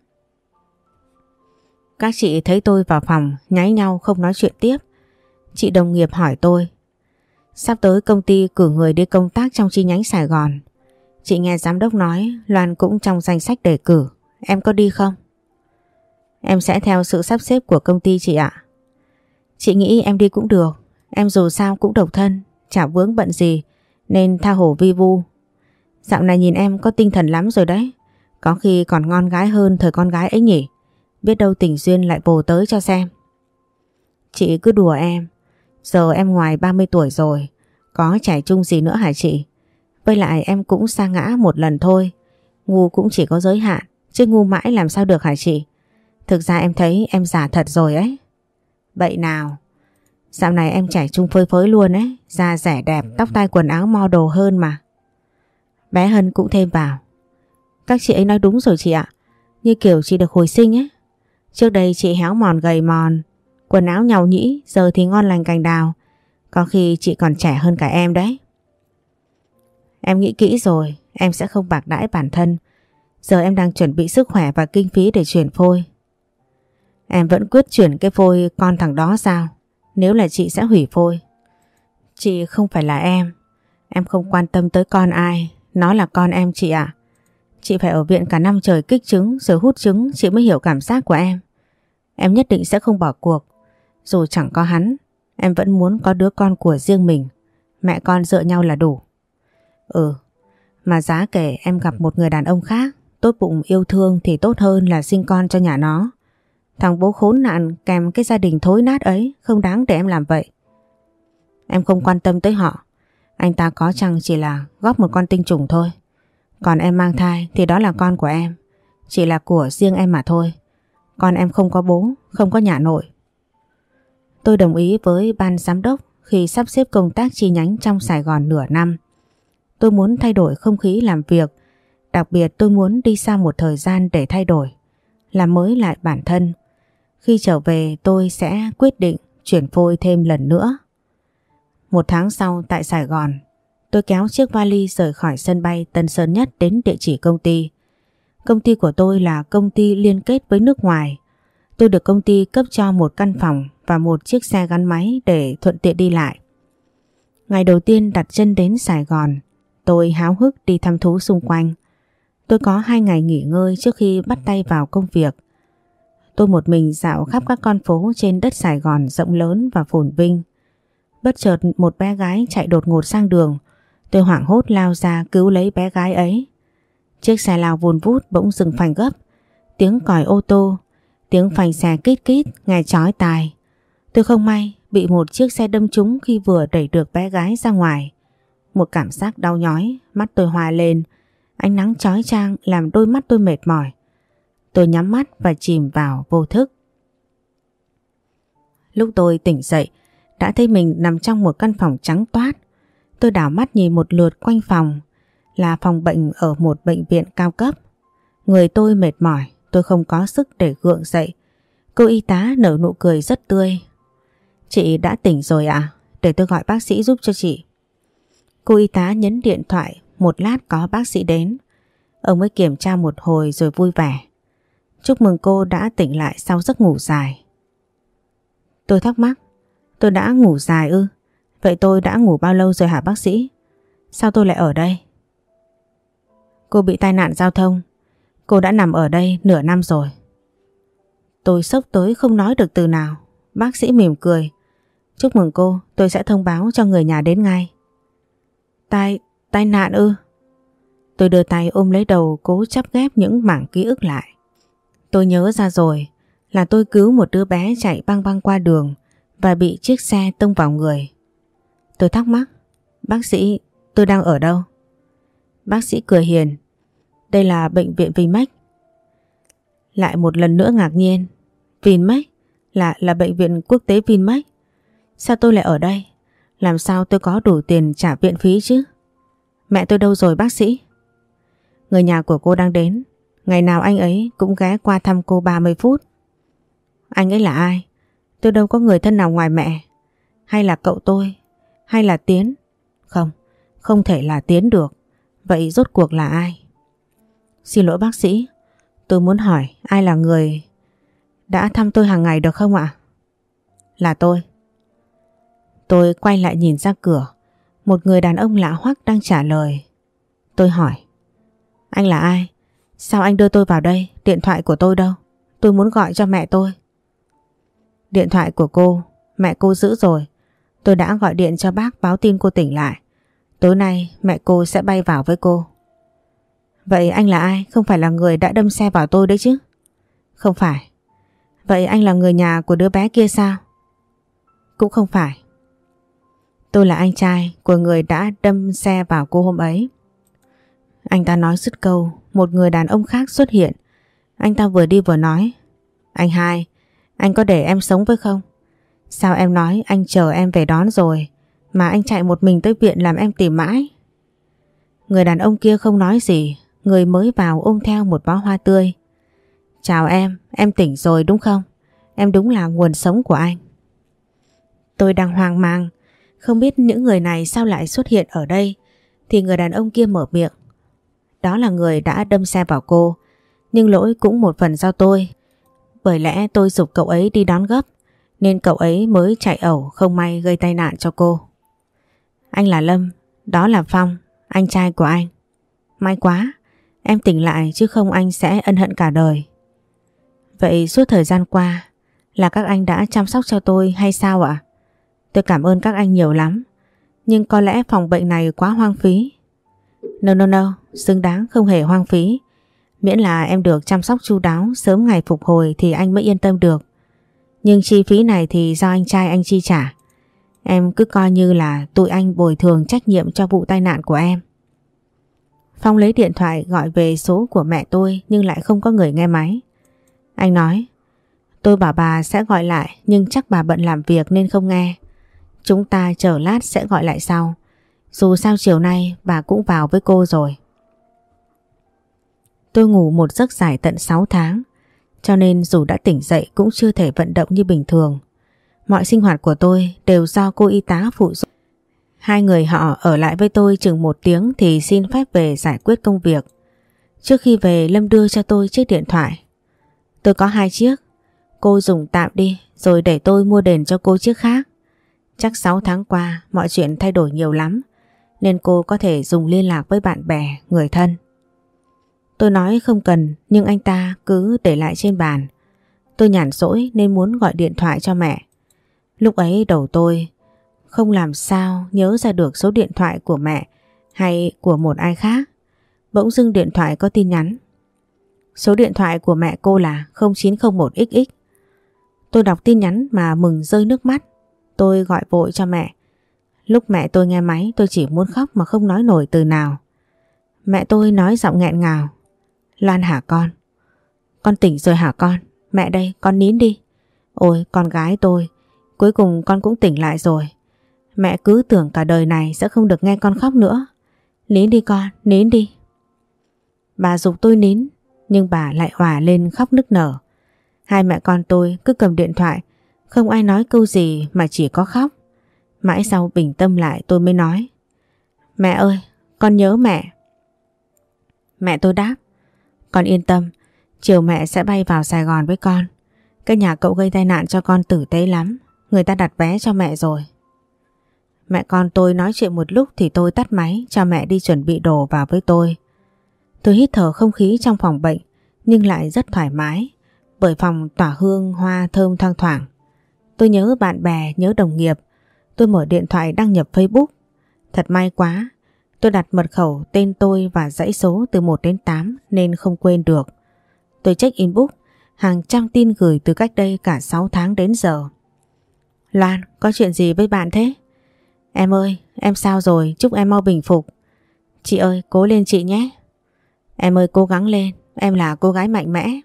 Các chị thấy tôi vào phòng nháy nhau không nói chuyện tiếp. Chị đồng nghiệp hỏi tôi, sắp tới công ty cử người đi công tác trong chi nhánh Sài Gòn. Chị nghe giám đốc nói Loan cũng trong danh sách đề cử. Em có đi không? Em sẽ theo sự sắp xếp của công ty chị ạ. Chị nghĩ em đi cũng được. Em dù sao cũng độc thân, chả vướng bận gì, nên tha hồ vi vu. Dạo này nhìn em có tinh thần lắm rồi đấy. Có khi còn ngon gái hơn thời con gái ấy nhỉ. Biết đâu tình duyên lại vồ tới cho xem. Chị cứ đùa em. Giờ em ngoài ba mươi tuổi rồi, có trẻ trung gì nữa hả chị? Với lại em cũng sa ngã một lần thôi. Ngu cũng chỉ có giới hạn, chứ ngu mãi làm sao được hả chị? Thực ra em thấy em già thật rồi ấy. Vậy nào? Dạo này em trẻ trung phơi phới luôn ấy. Da rẻ đẹp, tóc tai quần áo model hơn mà. Bé Hân cũng thêm vào. Các chị ấy nói đúng rồi chị ạ. Như kiểu chị được hồi sinh ấy. Trước đây chị héo mòn gầy mòn, quần áo nhàu nhĩ, giờ thì ngon lành cành đào. Có khi chị còn trẻ hơn cả em đấy. Em nghĩ kỹ rồi, em sẽ không bạc đãi bản thân. Giờ em đang chuẩn bị sức khỏe và kinh phí để chuyển phôi. Em vẫn quyết chuyển cái phôi con thằng đó sao? Nếu là chị sẽ hủy phôi. Chị không phải là em. Em không quan tâm tới con ai. Nó là con em chị ạ. Chị phải ở viện cả năm trời kích trứng rồi hút trứng, chị mới hiểu cảm giác của em. Em nhất định sẽ không bỏ cuộc. Dù chẳng có hắn, em vẫn muốn có đứa con của riêng mình. Mẹ con dựa nhau là đủ. Ừ, mà giá kể em gặp một người đàn ông khác, tốt bụng yêu thương thì tốt hơn là sinh con cho nhà nó. Thằng bố khốn nạn kèm cái gia đình thối nát ấy không đáng để em làm vậy. Em không quan tâm tới họ. Anh ta có chăng chỉ là góp một con tinh trùng thôi. Còn em mang thai thì đó là con của em. Chỉ là của riêng em mà thôi. Con em không có bố, không có nhà nội. Tôi đồng ý với ban giám đốc khi sắp xếp công tác chi nhánh trong Sài Gòn nửa năm. Tôi muốn thay đổi không khí làm việc. Đặc biệt tôi muốn đi xa một thời gian để thay đổi, làm mới lại bản thân. Khi trở về tôi sẽ quyết định chuyển phôi thêm lần nữa. Một tháng sau tại Sài Gòn, tôi kéo chiếc vali rời khỏi sân bay Tân Sơn Nhất đến địa chỉ công ty. Công ty của tôi là công ty liên kết với nước ngoài. Tôi được công ty cấp cho một căn phòng và một chiếc xe gắn máy để thuận tiện đi lại. Ngày đầu tiên đặt chân đến Sài Gòn, tôi háo hức đi thăm thú xung quanh. Tôi có hai ngày nghỉ ngơi trước khi bắt tay vào công việc. Tôi một mình dạo khắp các con phố trên đất Sài Gòn rộng lớn và phồn vinh. Bất chợt một bé gái chạy đột ngột sang đường. Tôi hoảng hốt lao ra cứu lấy bé gái ấy. Chiếc xe lao vùn vút bỗng dừng phanh gấp. Tiếng còi ô tô, tiếng phanh xe kít kít nghe chói tai. Tôi không may bị một chiếc xe đâm trúng khi vừa đẩy được bé gái ra ngoài. Một cảm giác đau nhói, mắt tôi hoa lên. Ánh nắng chói chang làm đôi mắt tôi mệt mỏi. Tôi nhắm mắt và chìm vào vô thức. Lúc tôi tỉnh dậy đã thấy mình nằm trong một căn phòng trắng toát. Tôi đảo mắt nhìn một lượt quanh phòng, là phòng bệnh ở một bệnh viện cao cấp. Người tôi mệt mỏi, tôi không có sức để gượng dậy. Cô y tá nở nụ cười rất tươi. Chị đã tỉnh rồi ạ? À? Để tôi gọi bác sĩ giúp cho chị. Cô y tá nhấn điện thoại, một lát có bác sĩ đến. Ông ấy kiểm tra một hồi rồi vui vẻ. Chúc mừng cô đã tỉnh lại sau giấc ngủ dài. Tôi thắc mắc, tôi đã ngủ dài ư? Vậy tôi đã ngủ bao lâu rồi hả bác sĩ? Sao tôi lại ở đây? Cô bị tai nạn giao thông. Cô đã nằm ở đây nửa năm rồi. Tôi sốc tới không nói được từ nào. Bác sĩ mỉm cười. Chúc mừng cô, tôi sẽ thông báo cho người nhà đến ngay. Tai, tai nạn ư? Tôi đưa tay ôm lấy đầu cố chắp ghép những mảng ký ức lại. Tôi nhớ ra rồi, là tôi cứu một đứa bé chạy băng băng qua đường và bị chiếc xe tông vào người. Tôi thắc mắc, bác sĩ, tôi đang ở đâu? Bác sĩ cười hiền. Đây là bệnh viện Vinmec. Lại một lần nữa ngạc nhiên. Vinmec? Là, là bệnh viện quốc tế Vinmec. Sao tôi lại ở đây? Làm sao tôi có đủ tiền trả viện phí chứ? Mẹ tôi đâu rồi bác sĩ? Người nhà của cô đang đến. Ngày nào anh ấy cũng ghé qua thăm cô ba mươi phút. Anh ấy là ai? Tôi đâu có người thân nào ngoài mẹ. Hay là cậu tôi? Hay là Tiến? Không, không thể là Tiến được. Vậy rốt cuộc là ai? Xin lỗi bác sĩ, tôi muốn hỏi ai là người đã thăm tôi hàng ngày được không ạ? Là tôi. Tôi quay lại nhìn ra cửa. Một người đàn ông lạ hoắc đang trả lời. Tôi hỏi, anh là ai? Sao anh đưa tôi vào đây? Điện thoại của tôi đâu? Tôi muốn gọi cho mẹ tôi. Điện thoại của cô, mẹ cô giữ rồi. Tôi đã gọi điện cho bác báo tin cô tỉnh lại. Tối nay mẹ cô sẽ bay vào với cô. Vậy anh là ai? Không phải là người đã đâm xe vào tôi đấy chứ? Không phải. Vậy anh là người nhà của đứa bé kia sao? Cũng không phải. Tôi là anh trai của người đã đâm xe vào cô hôm ấy. Anh ta nói dứt câu, một người đàn ông khác xuất hiện. Anh ta vừa đi vừa nói, anh hai, anh có để em sống với không? Sao em nói anh chờ em về đón rồi mà anh chạy một mình tới viện làm em tìm mãi? Người đàn ông kia không nói gì. Người mới vào ôm theo một bó hoa tươi. Chào em, em tỉnh rồi đúng không? Em đúng là nguồn sống của anh. Tôi đang hoang mang, không biết những người này sao lại xuất hiện ở đây. Thì người đàn ông kia mở miệng. Đó là người đã đâm xe vào cô, nhưng lỗi cũng một phần do tôi. Bởi lẽ tôi giục cậu ấy đi đón gấp, nên cậu ấy mới chạy ẩu không may gây tai nạn cho cô. Anh là Lâm, đó là Phong, anh trai của anh. May quá, em tỉnh lại chứ không anh sẽ ân hận cả đời. Vậy suốt thời gian qua là các anh đã chăm sóc cho tôi hay sao ạ? Tôi cảm ơn các anh nhiều lắm, nhưng có lẽ phòng bệnh này quá hoang phí. No no no, xứng đáng không hề hoang phí. Miễn là em được chăm sóc chu đáo, sớm ngày phục hồi thì anh mới yên tâm được. Nhưng chi phí này thì do anh trai anh chi trả. Em cứ coi như là tụi anh bồi thường trách nhiệm cho vụ tai nạn của em. Phong lấy điện thoại gọi về số của mẹ tôi nhưng lại không có người nghe máy. Anh nói, tôi bảo bà sẽ gọi lại nhưng chắc bà bận làm việc nên không nghe. Chúng ta chờ lát sẽ gọi lại sau. Dù sao chiều nay bà cũng vào với cô rồi. Tôi ngủ một giấc dài tận sáu tháng, cho nên dù đã tỉnh dậy cũng chưa thể vận động như bình thường. Mọi sinh hoạt của tôi đều do cô y tá phụ giúp. Hai người họ ở lại với tôi chừng một tiếng thì xin phép về giải quyết công việc. Trước khi về Lâm đưa cho tôi chiếc điện thoại. Tôi có hai chiếc, cô dùng tạm đi rồi để tôi mua đền cho cô chiếc khác. Chắc sáu tháng qua mọi chuyện thay đổi nhiều lắm, nên cô có thể dùng liên lạc với bạn bè, người thân. Tôi nói không cần nhưng anh ta cứ để lại trên bàn. Tôi nhàn rỗi nên muốn gọi điện thoại cho mẹ. Lúc ấy đầu tôi không làm sao nhớ ra được số điện thoại của mẹ hay của một ai khác. Bỗng dưng điện thoại có tin nhắn. Số điện thoại của mẹ cô là không chín không một x x. Tôi đọc tin nhắn mà mừng rơi nước mắt. Tôi gọi vội cho mẹ. Lúc mẹ tôi nghe máy tôi chỉ muốn khóc mà không nói nổi từ nào. Mẹ tôi nói giọng nghẹn ngào. Loan hả con? Con tỉnh rồi hả con? Mẹ đây, con nín đi. Ôi con gái tôi, cuối cùng con cũng tỉnh lại rồi. Mẹ cứ tưởng cả đời này sẽ không được nghe con khóc nữa. Nín đi con, nín đi. Bà giục tôi nín, nhưng bà lại òa lên khóc nức nở. Hai mẹ con tôi cứ cầm điện thoại, không ai nói câu gì mà chỉ có khóc. Mãi sau bình tâm lại tôi mới nói: Mẹ ơi, con nhớ mẹ. Mẹ tôi đáp: Con yên tâm, chiều mẹ sẽ bay vào Sài Gòn với con. Cái nhà cậu gây tai nạn cho con tử tế lắm, người ta đặt vé cho mẹ rồi. Mẹ con tôi nói chuyện một lúc thì tôi tắt máy cho mẹ đi chuẩn bị đồ vào với tôi. Tôi hít thở không khí trong phòng bệnh nhưng lại rất thoải mái bởi phòng tỏa hương hoa thơm thoang thoảng. Tôi nhớ bạn bè, nhớ đồng nghiệp. Tôi mở điện thoại đăng nhập Facebook. Thật may quá, tôi đặt mật khẩu tên tôi và dãy số từ một đến tám nên không quên được. Tôi check inbox, hàng trăm tin gửi từ cách đây cả sáu tháng đến giờ. Loan, có chuyện gì với bạn thế? Em ơi, em sao rồi? Chúc em mau bình phục. Chị ơi, cố lên chị nhé. Em ơi, cố gắng lên, em là cô gái mạnh mẽ.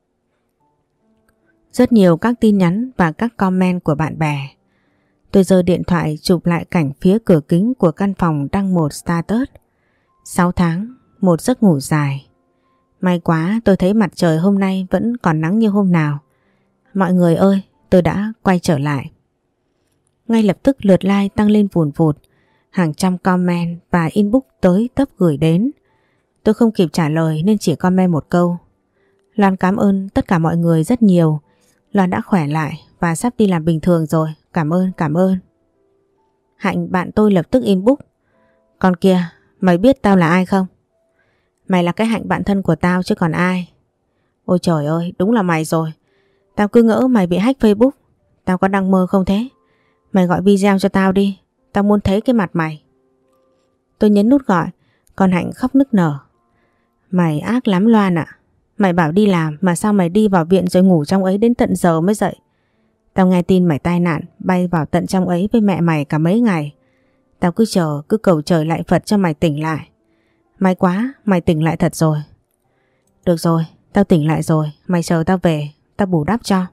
Rất nhiều các tin nhắn và các comment của bạn bè. Tôi giơ điện thoại chụp lại cảnh phía cửa kính của căn phòng đăng một status. sáu tháng, một giấc ngủ dài. May quá tôi thấy mặt trời hôm nay vẫn còn nắng như hôm nào. Mọi người ơi, tôi đã quay trở lại. Ngay lập tức lượt like tăng lên vùn vụt, hàng trăm comment và inbox tới tấp gửi đến. Tôi không kịp trả lời nên chỉ comment một câu: Loan cảm ơn tất cả mọi người rất nhiều. Loan đã khỏe lại và sắp đi làm bình thường rồi. Cảm ơn, cảm ơn. Hạnh bạn tôi lập tức inbox: Con kia, mày biết tao là ai không? Mày là cái Hạnh bạn thân của tao chứ còn ai. Ôi trời ơi, đúng là mày rồi. Tao cứ ngỡ mày bị hack Facebook. Tao có đang mơ không thế? Mày gọi video cho tao đi, tao muốn thấy cái mặt mày. Tôi nhấn nút gọi, còn Hạnh khóc nức nở. Mày ác lắm Loan ạ. Mày bảo đi làm mà sao mày đi vào viện rồi ngủ trong ấy đến tận giờ mới dậy. Tao nghe tin mày tai nạn, bay vào tận trong ấy với mẹ mày cả mấy ngày. Tao cứ chờ, cứ cầu trời lạy Phật cho mày tỉnh lại. May quá, mày tỉnh lại thật rồi. Được rồi, tao tỉnh lại rồi, mày chờ tao về, tao bù đắp cho.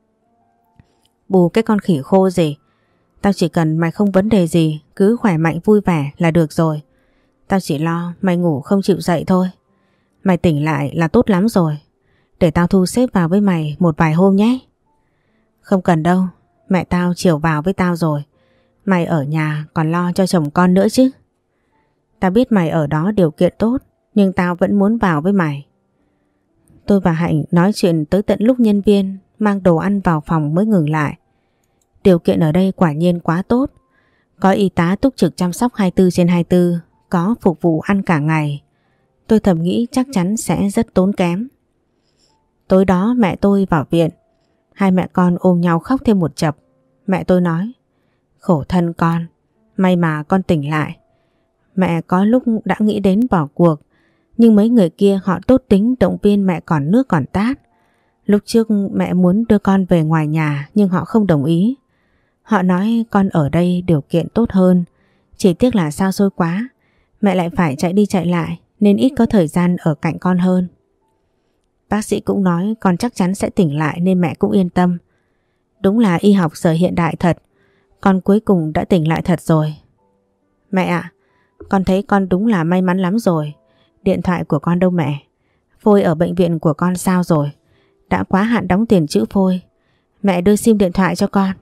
Bù cái con khỉ khô gì. Tao chỉ cần mày không vấn đề gì, cứ khỏe mạnh vui vẻ là được rồi. Tao chỉ lo mày ngủ không chịu dậy thôi. Mày tỉnh lại là tốt lắm rồi. Để tao thu xếp vào với mày một vài hôm nhé. Không cần đâu, mẹ tao chiều vào với tao rồi. Mày ở nhà còn lo cho chồng con nữa chứ. Tao biết mày ở đó điều kiện tốt, nhưng tao vẫn muốn vào với mày. Tôi và Hạnh nói chuyện tới tận lúc nhân viên mang đồ ăn vào phòng mới ngừng lại. Điều kiện ở đây quả nhiên quá tốt. Có y tá túc trực chăm sóc hai mươi tư trên hai mươi tư, có phục vụ ăn cả ngày. Tôi thầm nghĩ chắc chắn sẽ rất tốn kém. Tối đó mẹ tôi vào viện. Hai mẹ con ôm nhau khóc thêm một chập. Mẹ tôi nói: Khổ thân con, may mà con tỉnh lại. Mẹ có lúc đã nghĩ đến bỏ cuộc, nhưng mấy người kia họ tốt tính động viên mẹ còn nước còn tát. Lúc trước mẹ muốn đưa con về ngoài nhà nhưng họ không đồng ý. Họ nói con ở đây điều kiện tốt hơn, chỉ tiếc là xa xôi quá, mẹ lại phải chạy đi chạy lại nên ít có thời gian ở cạnh con hơn. Bác sĩ cũng nói con chắc chắn sẽ tỉnh lại nên mẹ cũng yên tâm. Đúng là y học giờ hiện đại thật, con cuối cùng đã tỉnh lại thật rồi. Mẹ ạ, con thấy con đúng là may mắn lắm rồi. Điện thoại của con đâu mẹ? Phôi ở bệnh viện của con sao rồi? Đã quá hạn đóng tiền chữa phôi. Mẹ đưa sim điện thoại cho con.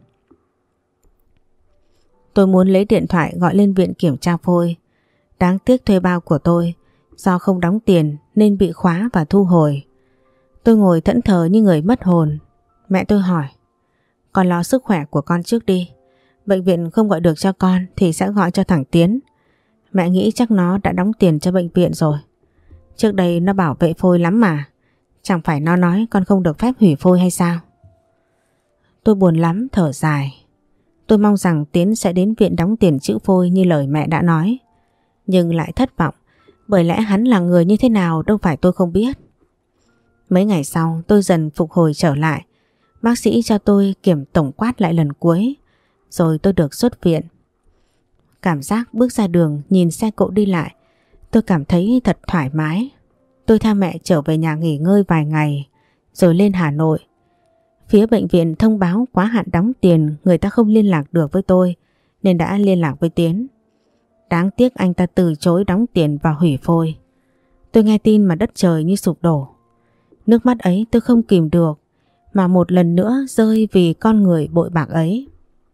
Tôi muốn lấy điện thoại gọi lên viện kiểm tra phôi. Đáng tiếc thuê bao của tôi do không đóng tiền nên bị khóa và thu hồi. Tôi ngồi thẫn thờ như người mất hồn. Mẹ tôi hỏi: Con lo sức khỏe của con trước đi. Bệnh viện không gọi được cho con thì sẽ gọi cho thằng Tiến. Mẹ nghĩ chắc nó đã đóng tiền cho bệnh viện rồi. Trước đây nó bảo vệ phôi lắm mà. Chẳng phải nó nói con không được phép hủy phôi hay sao? Tôi buồn lắm, thở dài. Tôi mong rằng Tiến sẽ đến viện đóng tiền chữa phôi như lời mẹ đã nói. Nhưng lại thất vọng, bởi lẽ hắn là người như thế nào đâu phải tôi không biết. Mấy ngày sau tôi dần phục hồi trở lại. Bác sĩ cho tôi kiểm tổng quát lại lần cuối, rồi tôi được xuất viện. Cảm giác bước ra đường nhìn xe cộ đi lại, tôi cảm thấy thật thoải mái. Tôi theo mẹ trở về nhà nghỉ ngơi vài ngày, rồi lên Hà Nội. Phía bệnh viện thông báo quá hạn đóng tiền, người ta không liên lạc được với tôi nên đã liên lạc với Tiến. Đáng tiếc anh ta từ chối đóng tiền và hủy phôi. Tôi nghe tin mà đất trời như sụp đổ. Nước mắt ấy tôi không kìm được mà một lần nữa rơi vì con người bội bạc ấy.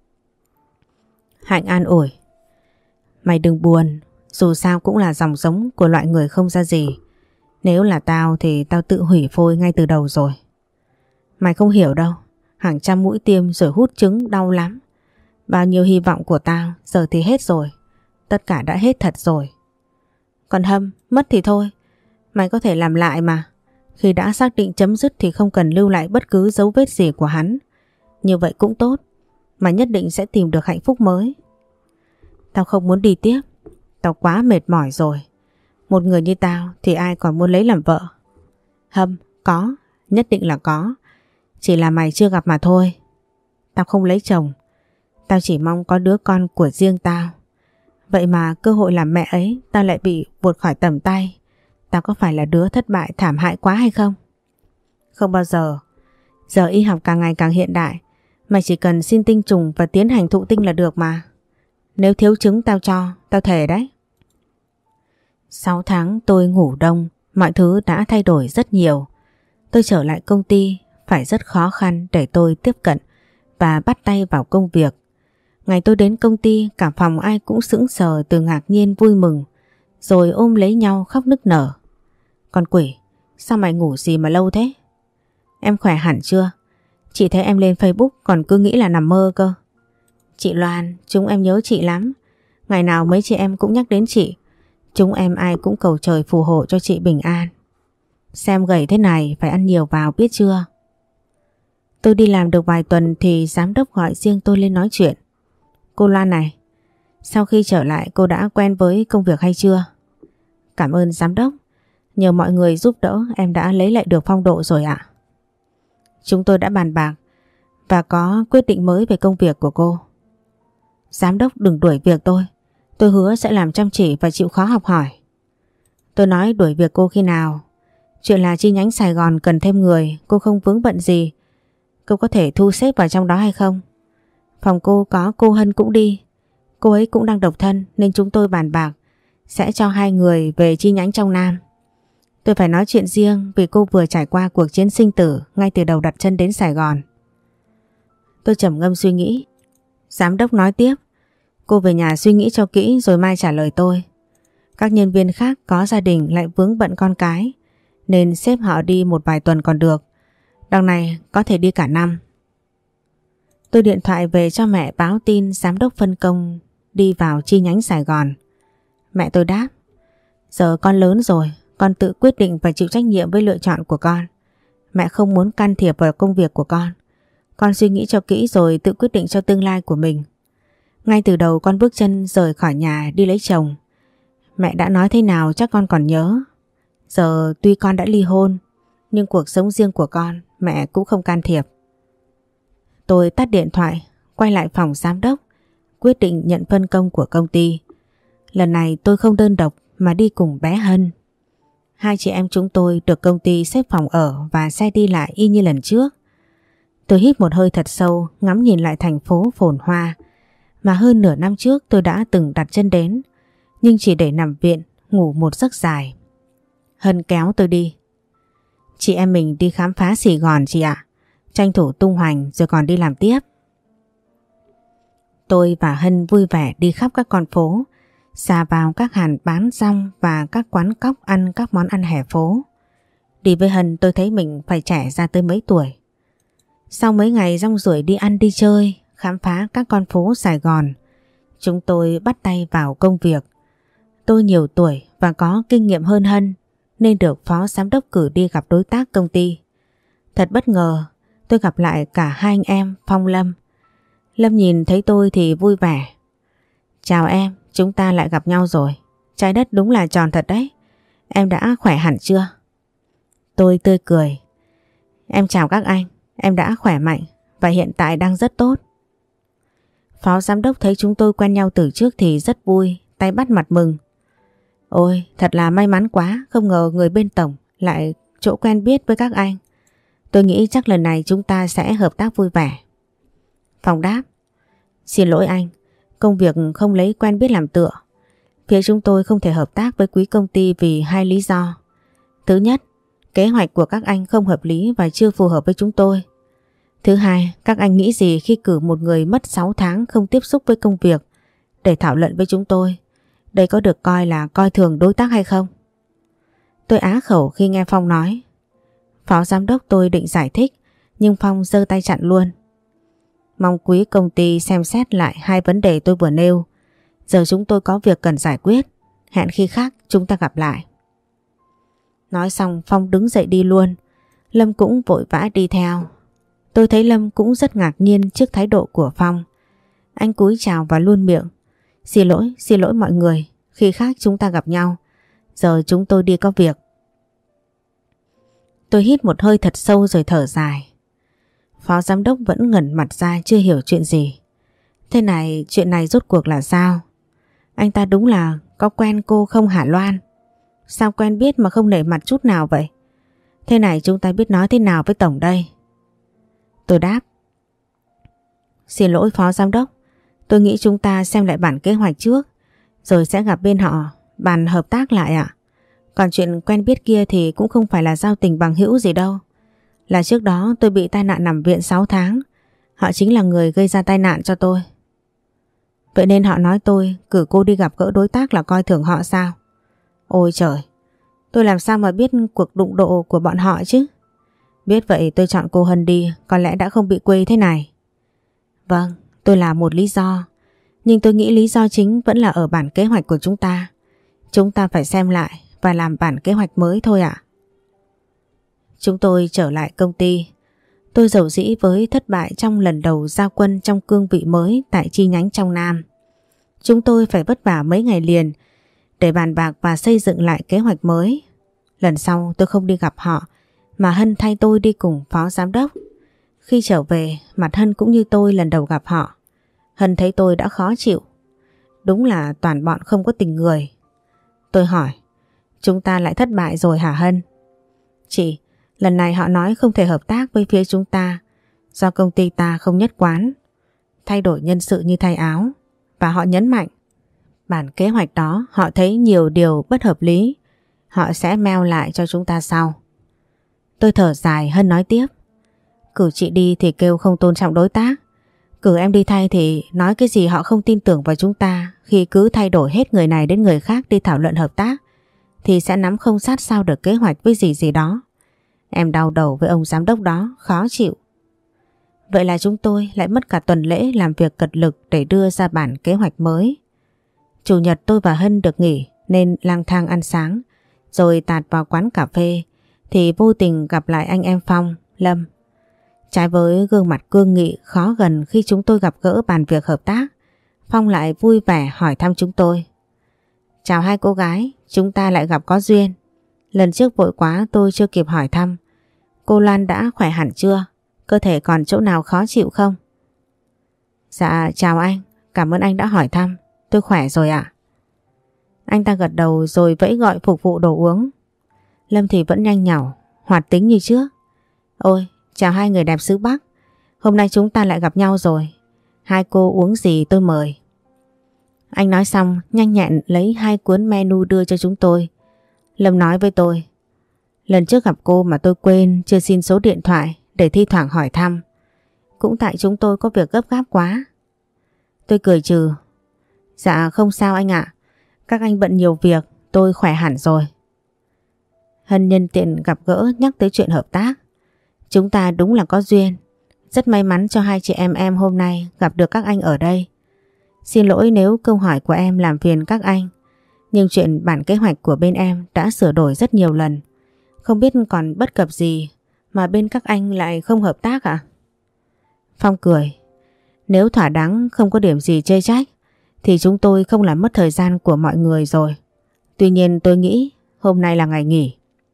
Hạnh an ủi: Mày đừng buồn, dù sao cũng là dòng giống của loại người không ra gì. Nếu là tao thì tao tự hủy phôi ngay từ đầu rồi. Mày không hiểu đâu, hàng trăm mũi tiêm rồi hút trứng đau lắm. Bao nhiêu hy vọng của tao giờ thì hết rồi. Tất cả đã hết thật rồi. Còn Hâm, mất thì thôi, mày có thể làm lại mà. Khi đã xác định chấm dứt thì không cần lưu lại bất cứ dấu vết gì của hắn. Như vậy cũng tốt, mà nhất định sẽ tìm được hạnh phúc mới. Tao không muốn đi tiếp, tao quá mệt mỏi rồi. Một người như tao thì ai còn muốn lấy làm vợ. Hâm, có, nhất định là có. Chỉ là mày chưa gặp mà thôi. Tao không lấy chồng, tao chỉ mong có đứa con của riêng tao. Vậy mà cơ hội làm mẹ ấy tao lại bị vụt khỏi tầm tay. Tao có phải là đứa thất bại thảm hại quá hay không? Không bao giờ. Giờ y học càng ngày càng hiện đại, mày chỉ cần xin tinh trùng và tiến hành thụ tinh là được mà. Nếu thiếu trứng tao cho, tao thề đấy. Sáu tháng tôi ngủ đông, mọi thứ đã thay đổi rất nhiều. Tôi trở lại công ty phải rất khó khăn để tôi tiếp cận và bắt tay vào công việc. Ngày tôi đến công ty, cả phòng ai cũng sững sờ từ ngạc nhiên vui mừng, rồi ôm lấy nhau khóc nức nở. Con quỷ, sao mày ngủ gì mà lâu thế? Em khỏe hẳn chưa? Chị thấy em lên Facebook còn cứ nghĩ là nằm mơ cơ. Chị Loan, chúng em nhớ chị lắm. Ngày nào mấy chị em cũng nhắc đến chị. Chúng em ai cũng cầu trời phù hộ cho chị bình an. Xem gầy thế này phải ăn nhiều vào biết chưa? Tôi đi làm được vài tuần thì giám đốc gọi riêng tôi lên nói chuyện. Cô Loan này, sau khi trở lại cô đã quen với công việc hay chưa? Cảm ơn giám đốc, nhờ mọi người giúp đỡ em đã lấy lại được phong độ rồi ạ. Chúng tôi đã bàn bạc và có quyết định mới về công việc của cô. Giám đốc đừng đuổi việc tôi, tôi hứa sẽ làm chăm chỉ và chịu khó học hỏi. Tôi nói đuổi việc cô khi nào? Chuyện là chi nhánh Sài Gòn cần thêm người, cô không vướng bận gì. Cô có thể thu xếp vào trong đó hay không? Phòng cô có cô Hân cũng đi. Cô ấy cũng đang độc thân nên chúng tôi bàn bạc sẽ cho hai người về chi nhánh trong Nam. Tôi phải nói chuyện riêng vì cô vừa trải qua cuộc chiến sinh tử ngay từ đầu đặt chân đến Sài Gòn. Tôi trầm ngâm suy nghĩ. Giám đốc nói tiếp. Cô về nhà suy nghĩ cho kỹ rồi mai trả lời tôi. Các nhân viên khác có gia đình lại vướng bận con cái nên xếp họ đi một vài tuần còn được. Đằng này có thể đi cả năm. Tôi điện thoại về cho mẹ báo tin giám đốc phân công đi vào chi nhánh Sài Gòn. Mẹ tôi đáp: Giờ con lớn rồi, con tự quyết định và chịu trách nhiệm với lựa chọn của con. Mẹ không muốn can thiệp vào công việc của con. Con suy nghĩ cho kỹ rồi tự quyết định cho tương lai của mình. Ngay từ đầu con bước chân rời khỏi nhà đi lấy chồng. Mẹ đã nói thế nào chắc con còn nhớ. Giờ tuy con đã ly hôn, nhưng cuộc sống riêng của con mẹ cũng không can thiệp. Tôi tắt điện thoại, quay lại phòng giám đốc, quyết định nhận phân công của công ty. Lần này tôi không đơn độc mà đi cùng bé Hân. Hai chị em chúng tôi được công ty xếp phòng ở và xe đi lại y như lần trước. Tôi hít một hơi thật sâu, ngắm nhìn lại thành phố phồn hoa mà hơn nửa năm trước tôi đã từng đặt chân đến, nhưng chỉ để nằm viện, ngủ một giấc dài. Hân kéo tôi đi. Chị em mình đi khám phá Sài Gòn chị ạ. Tranh thủ tung hoành rồi còn đi làm tiếp. Tôi và Hân vui vẻ đi khắp các con phố, xà vào các hàng bán rong và các quán cóc ăn các món ăn hè phố. Đi với Hân tôi thấy mình phải trẻ ra tới mấy tuổi. Sau mấy ngày rong ruổi đi ăn đi chơi, khám phá các con phố Sài Gòn, chúng tôi bắt tay vào công việc. Tôi nhiều tuổi và có kinh nghiệm hơn Hân nên được phó giám đốc cử đi gặp đối tác công ty. Thật bất ngờ, tôi gặp lại cả hai anh em Phong Lâm. Lâm nhìn thấy tôi thì vui vẻ. Chào em, chúng ta lại gặp nhau rồi. Trái đất đúng là tròn thật đấy. Em đã khỏe hẳn chưa? Tôi tươi cười. Em chào các anh, em đã khỏe mạnh và hiện tại đang rất tốt. Phó giám đốc thấy chúng tôi quen nhau từ trước thì rất vui, tay bắt mặt mừng. Ôi, thật là may mắn quá, không ngờ người bên tổng lại chỗ quen biết với các anh. Tôi nghĩ chắc lần này chúng ta sẽ hợp tác vui vẻ. Phong đáp. Xin lỗi anh, công việc không lấy quen biết làm tựa. Phía chúng tôi không thể hợp tác với quý công ty vì hai lý do. Thứ nhất, kế hoạch của các anh không hợp lý và chưa phù hợp với chúng tôi. Thứ hai, các anh nghĩ gì khi cử một người mất sáu tháng không tiếp xúc với công việc để thảo luận với chúng tôi? Đây có được coi là coi thường đối tác hay không? Tôi á khẩu khi nghe Phong nói. Phó giám đốc tôi định giải thích, nhưng Phong giơ tay chặn luôn. Mong quý công ty xem xét lại hai vấn đề tôi vừa nêu. Giờ chúng tôi có việc cần giải quyết. Hẹn khi khác chúng ta gặp lại. Nói xong Phong đứng dậy đi luôn. Lâm cũng vội vã đi theo. Tôi thấy Lâm cũng rất ngạc nhiên trước thái độ của Phong. Anh cúi chào và luôn miệng. Xin lỗi, xin lỗi mọi người. Khi khác chúng ta gặp nhau. Giờ chúng tôi đi có việc. Tôi hít một hơi thật sâu rồi thở dài. Phó giám đốc vẫn ngẩn mặt ra chưa hiểu chuyện gì. Thế này, chuyện này rốt cuộc là sao? Anh ta đúng là có quen cô không hả Loan? Sao quen biết mà không nể mặt chút nào vậy? Thế này chúng ta biết nói thế nào với tổng đây? Tôi đáp. Xin lỗi phó giám đốc. Tôi nghĩ chúng ta xem lại bản kế hoạch trước, rồi sẽ gặp bên họ bàn hợp tác lại ạ. Còn chuyện quen biết kia thì cũng không phải là giao tình bằng hữu gì đâu. Là trước đó tôi bị tai nạn nằm viện sáu tháng. Họ chính là người gây ra tai nạn cho tôi. Vậy nên họ nói tôi cử cô đi gặp gỡ đối tác là coi thường họ sao? Ôi trời, tôi làm sao mà biết cuộc đụng độ của bọn họ chứ? Biết vậy tôi chọn cô Hân đi, có lẽ đã không bị quê thế này. Vâng, tôi là một lý do. Nhưng tôi nghĩ lý do chính vẫn là ở bản kế hoạch của chúng ta. Chúng ta phải xem lại và làm bản kế hoạch mới thôi ạ. Chúng tôi trở lại công ty. Tôi giàu dĩ với thất bại trong lần đầu ra quân trong cương vị mới tại chi nhánh trong Nam. Chúng tôi phải vất vả mấy ngày liền để bàn bạc và xây dựng lại kế hoạch mới. Lần sau tôi không đi gặp họ mà Hân thay tôi đi cùng phó giám đốc. Khi trở về, mặt Hân cũng như tôi lần đầu gặp họ. Hân thấy tôi đã khó chịu. Đúng là toàn bọn không có tình người. Tôi hỏi, chúng ta lại thất bại rồi hả Hân? Chị, lần này họ nói không thể hợp tác với phía chúng ta do công ty ta không nhất quán, thay đổi nhân sự như thay áo. Và họ nhấn mạnh, bản kế hoạch đó họ thấy nhiều điều bất hợp lý, họ sẽ mail lại cho chúng ta sau. Tôi thở dài. Hân nói tiếp, cử chị đi thì kêu không tôn trọng đối tác, cử em đi thay thì nói cái gì họ không tin tưởng vào chúng ta. Khi cứ thay đổi hết người này đến người khác đi thảo luận hợp tác thì sẽ nắm không sát sao được kế hoạch với gì gì đó. Em đau đầu với ông giám đốc đó, khó chịu. Vậy là chúng tôi lại mất cả tuần lễ làm việc cật lực để đưa ra bản kế hoạch mới. Chủ nhật tôi và Hân được nghỉ nên lang thang ăn sáng, rồi tạt vào quán cà phê thì vô tình gặp lại anh em Phong, Lâm. Trái với gương mặt cương nghị khó gần khi chúng tôi gặp gỡ bàn việc hợp tác, Phong lại vui vẻ hỏi thăm chúng tôi. Chào hai cô gái, chúng ta lại gặp có duyên. Lần trước vội quá tôi chưa kịp hỏi thăm. Cô Loan đã khỏe hẳn chưa? Cơ thể còn chỗ nào khó chịu không? Dạ chào anh, cảm ơn anh đã hỏi thăm. Tôi khỏe rồi ạ. Anh ta gật đầu rồi vẫy gọi phục vụ đồ uống. Lâm thì vẫn nhanh nhảu, hoạt tính như trước. Ôi, chào hai người đẹp xứ Bắc. Hôm nay chúng ta lại gặp nhau rồi. Hai cô uống gì tôi mời. Anh nói xong nhanh nhẹn lấy hai cuốn menu đưa cho chúng tôi. Lâm nói với tôi, lần trước gặp cô mà tôi quên chưa xin số điện thoại để thi thoảng hỏi thăm. Cũng tại chúng tôi có việc gấp gáp quá. Tôi cười trừ. Dạ không sao anh ạ. Các anh bận nhiều việc, tôi khỏe hẳn rồi. Hân nhân tiện gặp gỡ nhắc tới chuyện hợp tác. Chúng ta đúng là có duyên. Rất may mắn cho hai chị em em hôm nay gặp được các anh ở đây. Xin lỗi nếu câu hỏi của em làm phiền các anh. Nhưng chuyện bản kế hoạch của bên em đã sửa đổi rất nhiều lần. Không biết còn bất cập gì mà bên các anh lại không hợp tác ạ? Phong cười. Nếu thỏa đáng không có điểm gì chê trách thì chúng tôi không làm mất thời gian của mọi người rồi. Tuy nhiên tôi nghĩ hôm nay là ngày nghỉ.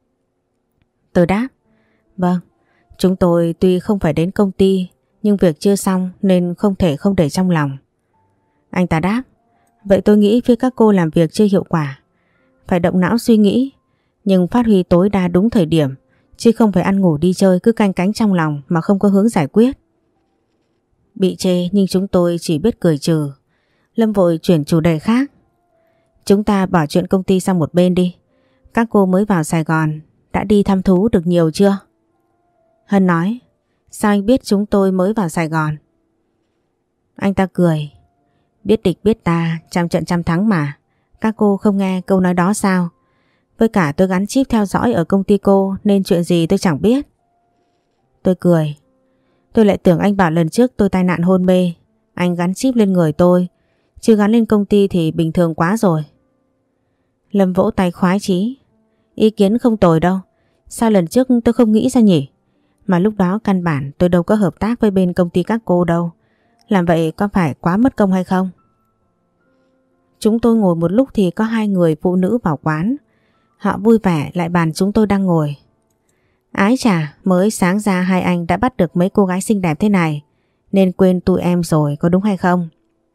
Tôi đáp. Vâng, chúng tôi tuy không phải đến công ty nhưng việc chưa xong nên không thể không để trong lòng. Anh ta đáp. Vậy tôi nghĩ phía các cô làm việc chưa hiệu quả. Phải động não suy nghĩ, nhưng phát huy tối đa đúng thời điểm, chứ không phải ăn ngủ đi chơi cứ canh cánh trong lòng mà không có hướng giải quyết. Bị chê nhưng chúng tôi chỉ biết cười trừ. Lâm vội chuyển chủ đề khác. Chúng ta bỏ chuyện công ty sang một bên đi. Các cô mới vào Sài Gòn, đã đi thăm thú được nhiều chưa? Hân nói, sao anh biết chúng tôi mới vào Sài Gòn? Anh ta cười, biết địch biết ta, trăm trận trăm thắng mà. Các cô không nghe câu nói đó sao? Với cả tôi gắn chip theo dõi ở công ty cô nên chuyện gì tôi chẳng biết. Tôi cười, tôi lại tưởng anh bảo lần trước tôi tai nạn hôn mê, anh gắn chip lên người tôi, chứ gắn lên công ty thì bình thường quá rồi. Lâm vỗ tay khoái chí, ý kiến không tồi đâu. Sao lần trước tôi không nghĩ ra nhỉ? Mà lúc đó căn bản tôi đâu có hợp tác với bên công ty các cô đâu. Làm vậy có phải quá mất công hay không? Chúng tôi ngồi một lúc thì có hai người phụ nữ vào quán. Họ vui vẻ lại bàn chúng tôi đang ngồi. Ái chà, mới sáng ra hai anh đã bắt được mấy cô gái xinh đẹp thế này, nên quên tụi em rồi, có đúng hay không?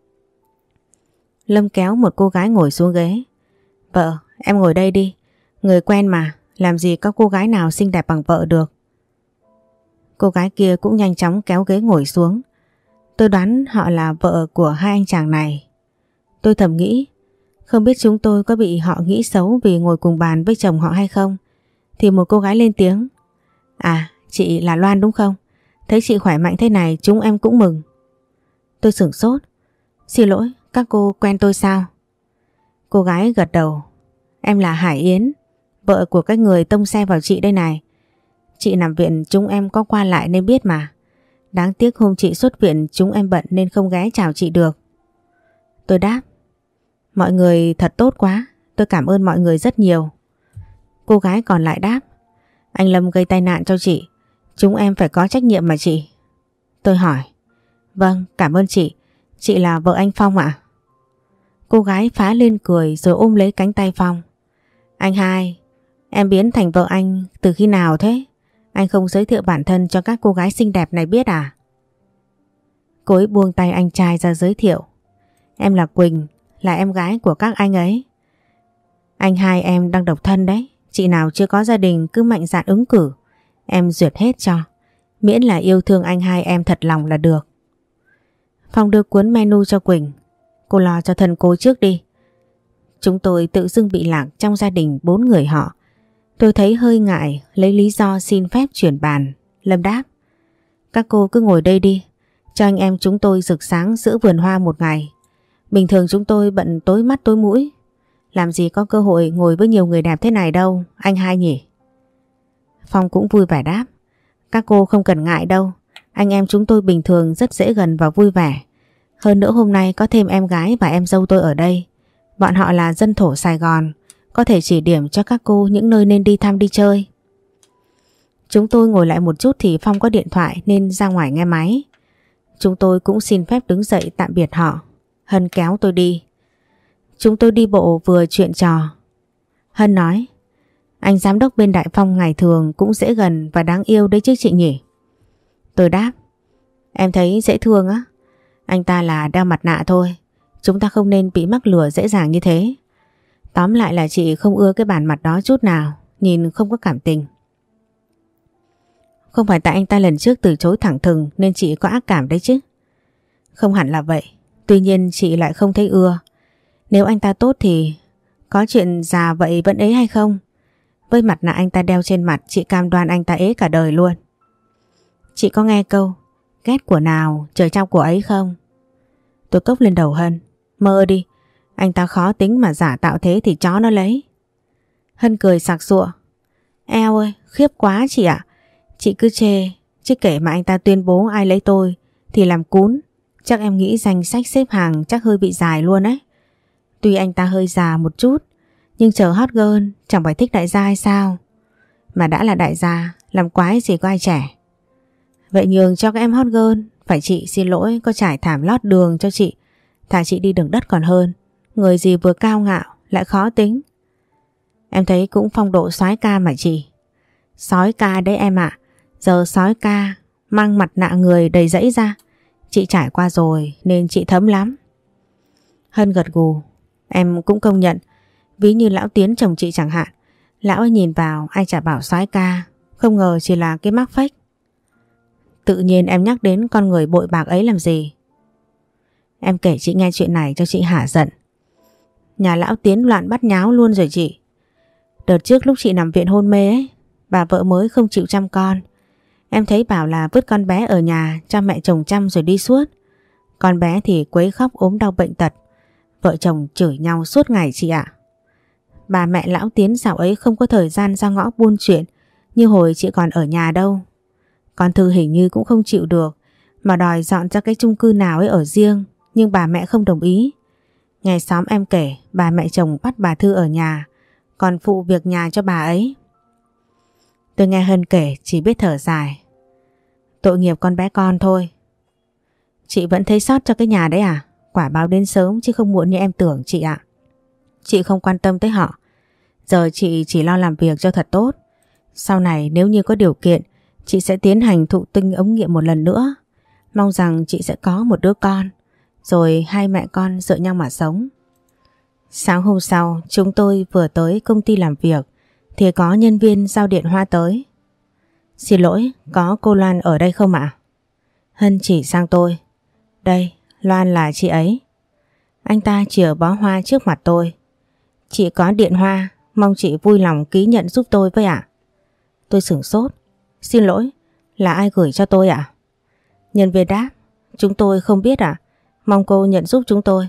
Lâm kéo một cô gái ngồi xuống ghế. Vợ, em ngồi đây đi. Người quen mà, làm gì có cô gái nào xinh đẹp bằng vợ được. Cô gái kia cũng nhanh chóng kéo ghế ngồi xuống. Tôi đoán họ là vợ của hai anh chàng này. Tôi thầm nghĩ, không biết chúng tôi có bị họ nghĩ xấu vì ngồi cùng bàn với chồng họ hay không. Thì một cô gái lên tiếng. À, chị là Loan đúng không? Thấy chị khỏe mạnh thế này chúng em cũng mừng. Tôi sửng sốt. Xin lỗi, các cô quen tôi sao? Cô gái gật đầu. Em là Hải Yến, vợ của cái người tông xe vào chị đây này. Chị nằm viện chúng em có qua lại nên biết mà. Đáng tiếc hôm chị xuất viện chúng em bận nên không ghé chào chị được. Tôi đáp. Mọi người thật tốt quá, tôi cảm ơn mọi người rất nhiều. Cô gái còn lại đáp. Anh Lâm gây tai nạn cho chị, chúng em phải có trách nhiệm mà chị. Tôi hỏi. Vâng, cảm ơn chị. Chị là vợ anh Phong ạ? Cô gái phá lên cười rồi ôm lấy cánh tay Phong. Anh hai, em biến thành vợ anh từ khi nào thế? Anh không giới thiệu bản thân cho các cô gái xinh đẹp này biết à? Cô ấy buông tay anh trai ra giới thiệu. Em là Quỳnh, là em gái của các anh ấy. Anh hai em đang độc thân đấy. Chị nào chưa có gia đình cứ mạnh dạn ứng cử. Em duyệt hết cho. Miễn là yêu thương anh hai em thật lòng là được. Phong đưa cuốn menu cho Quỳnh. Cô lo cho thân cô trước đi. Chúng tôi tự dưng bị lạc trong gia đình bốn người họ. Tôi thấy hơi ngại, lấy lý do xin phép chuyển bàn. Lâm đáp. Các cô cứ ngồi đây đi, cho anh em chúng tôi rực sáng giữa vườn hoa một ngày. Bình thường chúng tôi bận tối mắt tối mũi, làm gì có cơ hội ngồi với nhiều người đẹp thế này đâu, anh hai nhỉ? Phong cũng vui vẻ đáp. Các cô không cần ngại đâu, anh em chúng tôi bình thường rất dễ gần và vui vẻ. Hơn nữa hôm nay có thêm em gái và em dâu tôi ở đây. Bọn họ là dân thổ Sài Gòn, có thể chỉ điểm cho các cô những nơi nên đi thăm đi chơi. Chúng tôi ngồi lại một chút thì Phong có điện thoại nên ra ngoài nghe máy. Chúng tôi cũng xin phép đứng dậy tạm biệt họ. Hân kéo tôi đi. Chúng tôi đi bộ vừa chuyện trò. Hân nói, anh giám đốc bên Đại Phong ngày thường cũng dễ gần và đáng yêu đấy chứ chị nhỉ? Tôi đáp, em thấy dễ thương á. Anh ta là đeo mặt nạ thôi. Chúng ta không nên bị mắc lừa dễ dàng như thế. Tóm lại là chị không ưa cái bản mặt đó chút nào, nhìn không có cảm tình. Không phải tại anh ta lần trước từ chối thẳng thừng nên chị có ác cảm đấy chứ? Không hẳn là vậy. Tuy nhiên chị lại không thấy ưa. Nếu anh ta tốt thì có chuyện già vậy vẫn ế hay không? Với mặt nạ anh ta đeo trên mặt chị cam đoan anh ta ế cả đời luôn. Chị có nghe câu ghét của nào trời trao của ấy không? Tôi cốc lên đầu Hân. Mơ đi, anh ta khó tính mà giả tạo thế thì chó nó lấy. Hân cười sặc sụa. Eo ơi, khiếp quá chị ạ. Chị cứ chê, chứ kể mà anh ta tuyên bố ai lấy tôi thì làm cún. Chắc em nghĩ danh sách xếp hàng chắc hơi bị dài luôn ấy. Tuy anh ta hơi già một chút, nhưng chờ hot girl chẳng phải thích đại gia hay sao? Mà đã là đại gia, làm quái gì có ai trẻ. Vậy nhường cho các em hot girl. Phải chị xin lỗi, có trải thảm lót đường cho chị, thà chị đi đường đất còn hơn. Người gì vừa cao ngạo lại khó tính. Em thấy cũng phong độ soái ca mà chị. Sói ca đấy em ạ. Giờ sói ca mang mặt nạ người đầy dẫy ra. Chị trải qua rồi nên chị thấm lắm. Hân gật gù. Em cũng công nhận. Ví như lão Tiến chồng chị chẳng hạn. Lão ấy nhìn vào ai chả bảo soái ca. Không ngờ chỉ là cái mác fake. Tự nhiên em nhắc đến con người bội bạc ấy làm gì? Em kể chị nghe chuyện này cho chị hả giận. Nhà lão Tiến loạn bắt nháo luôn rồi chị. Đợt trước lúc chị nằm viện hôn mê ấy, bà vợ mới không chịu chăm con. Em thấy bảo là vứt con bé ở nhà cho mẹ chồng chăm rồi đi suốt. Con bé thì quấy khóc ốm đau bệnh tật. Vợ chồng chửi nhau suốt ngày chị ạ. Bà mẹ lão Tiến dạo ấy không có thời gian ra ngõ buôn chuyện như hồi chị còn ở nhà đâu. Con Thư hình như cũng không chịu được mà đòi dọn ra cái chung cư nào ấy ở riêng, nhưng bà mẹ không đồng ý. Nghe xóm em kể bà mẹ chồng bắt bà Thư ở nhà, còn phụ việc nhà cho bà ấy. Tôi nghe Hân kể chỉ biết thở dài. Tội nghiệp con bé con thôi. Chị vẫn thấy xót cho cái nhà đấy à? Quả báo đến sớm chứ không muộn như em tưởng chị ạ. Chị không quan tâm tới họ. Giờ chị chỉ lo làm việc cho thật tốt. Sau này nếu như có điều kiện, chị sẽ tiến hành thụ tinh ống nghiệm một lần nữa. Mong rằng chị sẽ có một đứa con, rồi hai mẹ con dựa nhau mà sống. Sáng hôm sau, chúng tôi vừa tới công ty làm việc thì có nhân viên giao điện hoa tới. Xin lỗi, có cô Loan ở đây không ạ? Hân chỉ sang tôi. Đây, Loan là chị ấy. Anh ta chìa bó hoa trước mặt tôi. Chị có điện hoa, mong chị vui lòng ký nhận giúp tôi với ạ. Tôi sửng sốt. Xin lỗi, là ai gửi cho tôi ạ? Nhân viên đáp, chúng tôi không biết ạ. Mong cô nhận giúp chúng tôi.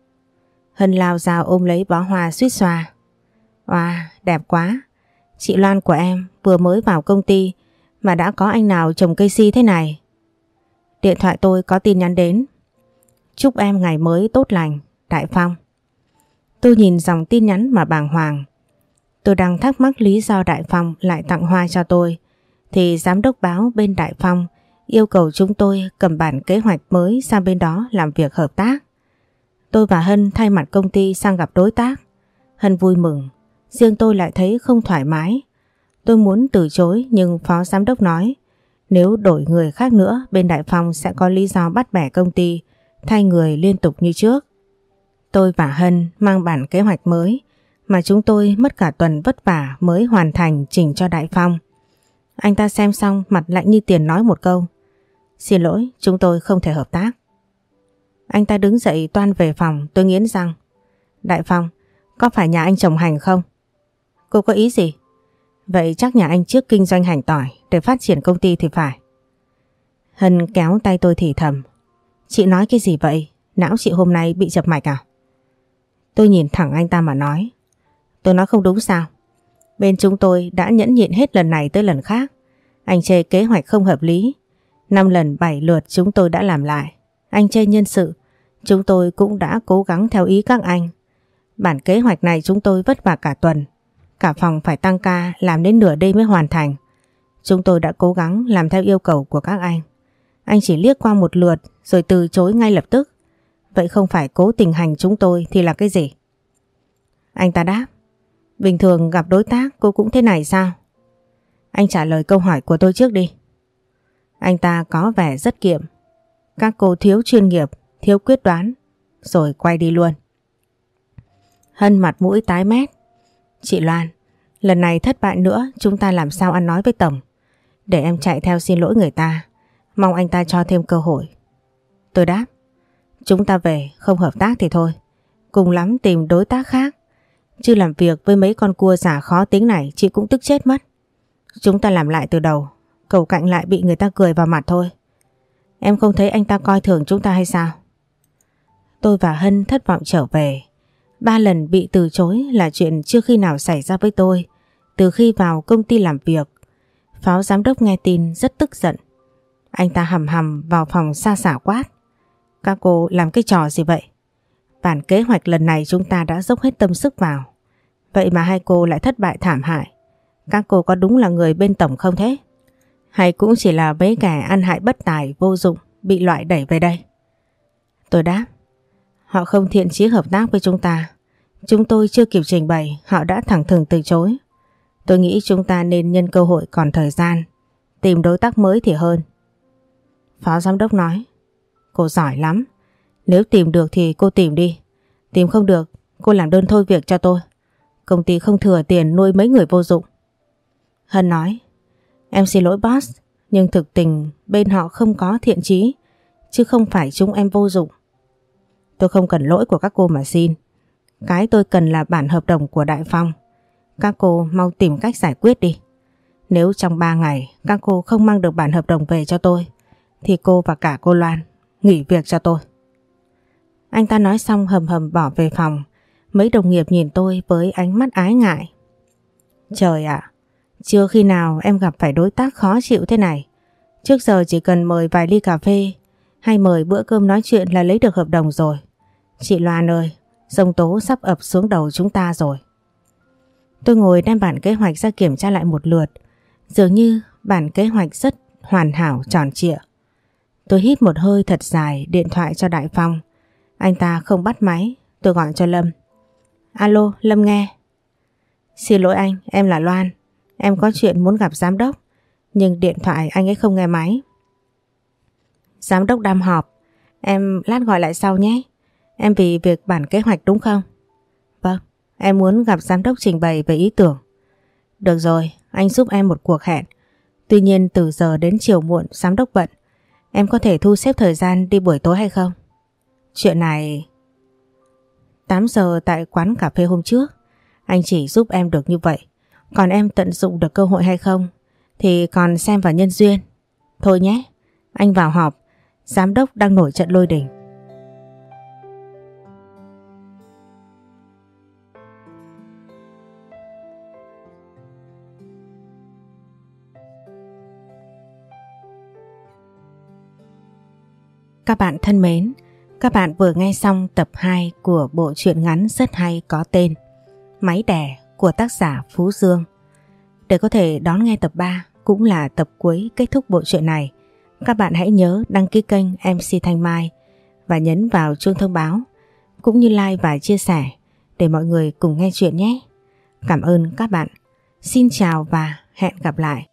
Hân lao ra ôm lấy bó hoa suýt xoa. Wow, đẹp quá. Chị Loan của em vừa mới vào công ty mà đã có anh nào trồng cây si thế này. Điện thoại tôi có tin nhắn đến. Chúc em ngày mới tốt lành, Đại Phong. Tôi nhìn dòng tin nhắn mà bàng hoàng. Tôi đang thắc mắc lý do Đại Phong lại tặng hoa cho tôi, thì giám đốc báo bên Đại Phong yêu cầu chúng tôi cầm bản kế hoạch mới sang bên đó làm việc hợp tác. Tôi và Hân thay mặt công ty sang gặp đối tác. Hân vui mừng, riêng tôi lại thấy không thoải mái. Tôi muốn từ chối nhưng phó giám đốc nói nếu đổi người khác nữa bên Đại Phong sẽ có lý do bắt bẻ công ty, thay người liên tục như trước. Tôi và Hân mang bản kế hoạch mới mà chúng tôi mất cả tuần vất vả mới hoàn thành chỉnh cho Đại Phong. Anh ta xem xong mặt lạnh như tiền nói một câu. Xin lỗi, chúng tôi không thể hợp tác. Anh ta đứng dậy toan về phòng. Tôi nghiến răng. Đại Phong, có phải nhà anh trồng hành không? Cô có ý gì? Vậy chắc nhà anh trước kinh doanh hành tỏi để phát triển công ty thì phải. Hân kéo tay tôi thì thầm. Chị nói cái gì vậy? Não chị hôm nay bị chập mạch à? Tôi nhìn thẳng anh ta mà nói. Tôi nói không đúng sao? Bên chúng tôi đã nhẫn nhịn hết lần này tới lần khác. Anh chê kế hoạch không hợp lý. Năm lần bảy lượt chúng tôi đã làm lại. Anh chê nhân sự. Chúng tôi cũng đã cố gắng theo ý các anh. Bản kế hoạch này chúng tôi vất vả cả tuần. Cả phòng phải tăng ca làm đến nửa đêm mới hoàn thành. Chúng tôi đã cố gắng làm theo yêu cầu của các anh. Anh chỉ liếc qua một lượt rồi từ chối ngay lập tức. Vậy không phải cố tình hành chúng tôi thì là cái gì? Anh ta đáp. Bình thường gặp đối tác cô cũng thế này sao? Anh trả lời câu hỏi của tôi trước đi. Anh ta có vẻ rất kiệm. Các cô thiếu chuyên nghiệp, thiếu quyết đoán. Rồi quay đi luôn. Hân mặt mũi tái mét. Chị Loan, lần này thất bại nữa chúng ta làm sao ăn nói với tổng. Để em chạy theo xin lỗi người ta. Mong anh ta cho thêm cơ hội. Tôi đáp. Chúng ta về, không hợp tác thì thôi. Cùng lắm tìm đối tác khác. Chứ làm việc với mấy con cua giả khó tính này chị cũng tức chết mất. Chúng ta làm lại từ đầu. Cầu cạnh lại bị người ta cười vào mặt thôi. Em không thấy anh ta coi thường chúng ta hay sao? Tôi và Hân thất vọng trở về. Ba lần bị từ chối là chuyện chưa khi nào xảy ra với tôi. Từ khi vào công ty làm việc. Phó giám đốc nghe tin rất tức giận. Anh ta hầm hầm vào phòng sa sả quát. Các cô làm cái trò gì vậy? Bản kế hoạch lần này chúng ta đã dốc hết tâm sức vào. Vậy mà hai cô lại thất bại thảm hại. Các cô có đúng là người bên tổng không thế? Hay cũng chỉ là mấy kẻ ăn hại bất tài vô dụng bị loại đẩy về đây? Tôi đáp. Họ không thiện chí hợp tác với chúng ta. Chúng tôi chưa kịp trình bày họ đã thẳng thừng từ chối. Tôi nghĩ chúng ta nên nhân cơ hội còn thời gian tìm đối tác mới thì hơn. Phó giám đốc nói. Cô giỏi lắm. Nếu tìm được thì cô tìm đi. Tìm không được cô làm đơn thôi việc cho tôi. Công ty không thừa tiền nuôi mấy người vô dụng. Hân nói. Em xin lỗi boss, nhưng thực tình bên họ không có thiện chí, chứ không phải chúng em vô dụng. Tôi không cần lỗi của các cô mà xin. Cái tôi cần là bản hợp đồng của Đại Phong. Các cô mau tìm cách giải quyết đi. Nếu trong ba ngày các cô không mang được bản hợp đồng về cho tôi, thì cô và cả cô Loan nghỉ việc cho tôi. Anh ta nói xong hầm hầm bỏ về phòng. Mấy đồng nghiệp nhìn tôi với ánh mắt ái ngại. Trời ạ, chưa khi nào em gặp phải đối tác khó chịu thế này. Trước giờ chỉ cần mời vài ly cà phê hay mời bữa cơm nói chuyện là lấy được hợp đồng rồi. Chị Loan ơi, giông tố sắp ập xuống đầu chúng ta rồi. Tôi ngồi đem bản kế hoạch ra kiểm tra lại một lượt. Dường như bản kế hoạch rất hoàn hảo tròn trịa. Tôi hít một hơi thật dài, điện thoại cho Đại Phong. Anh ta không bắt máy, tôi gọi cho Lâm. Alo, Lâm nghe. Xin lỗi anh, em là Loan. Em có chuyện muốn gặp giám đốc, nhưng điện thoại anh ấy không nghe máy. Giám đốc đang họp, em lát gọi lại sau nhé. Em vì việc bản kế hoạch đúng không? Vâng, em muốn gặp giám đốc trình bày về ý tưởng. Được rồi, anh giúp em một cuộc hẹn. Tuy nhiên từ giờ đến chiều muộn giám đốc bận. Em có thể thu xếp thời gian đi buổi tối hay không? Chuyện này... tám giờ tại quán cà phê hôm trước, anh chỉ giúp em được như vậy. Còn em tận dụng được cơ hội hay không thì còn xem vào nhân duyên. Thôi nhé, anh vào họp. Giám đốc đang nổi trận lôi đình. Các bạn thân mến, các bạn vừa nghe xong tập hai của bộ truyện ngắn rất hay có tên Máy đẻ của tác giả Phú Dương. Để có thể đón nghe tập ba cũng là tập cuối kết thúc bộ truyện này, các bạn hãy nhớ đăng ký kênh em xê Thanh Mai và nhấn vào chuông thông báo cũng như like và chia sẻ để mọi người cùng nghe chuyện nhé. Cảm ơn các bạn. Xin chào và hẹn gặp lại.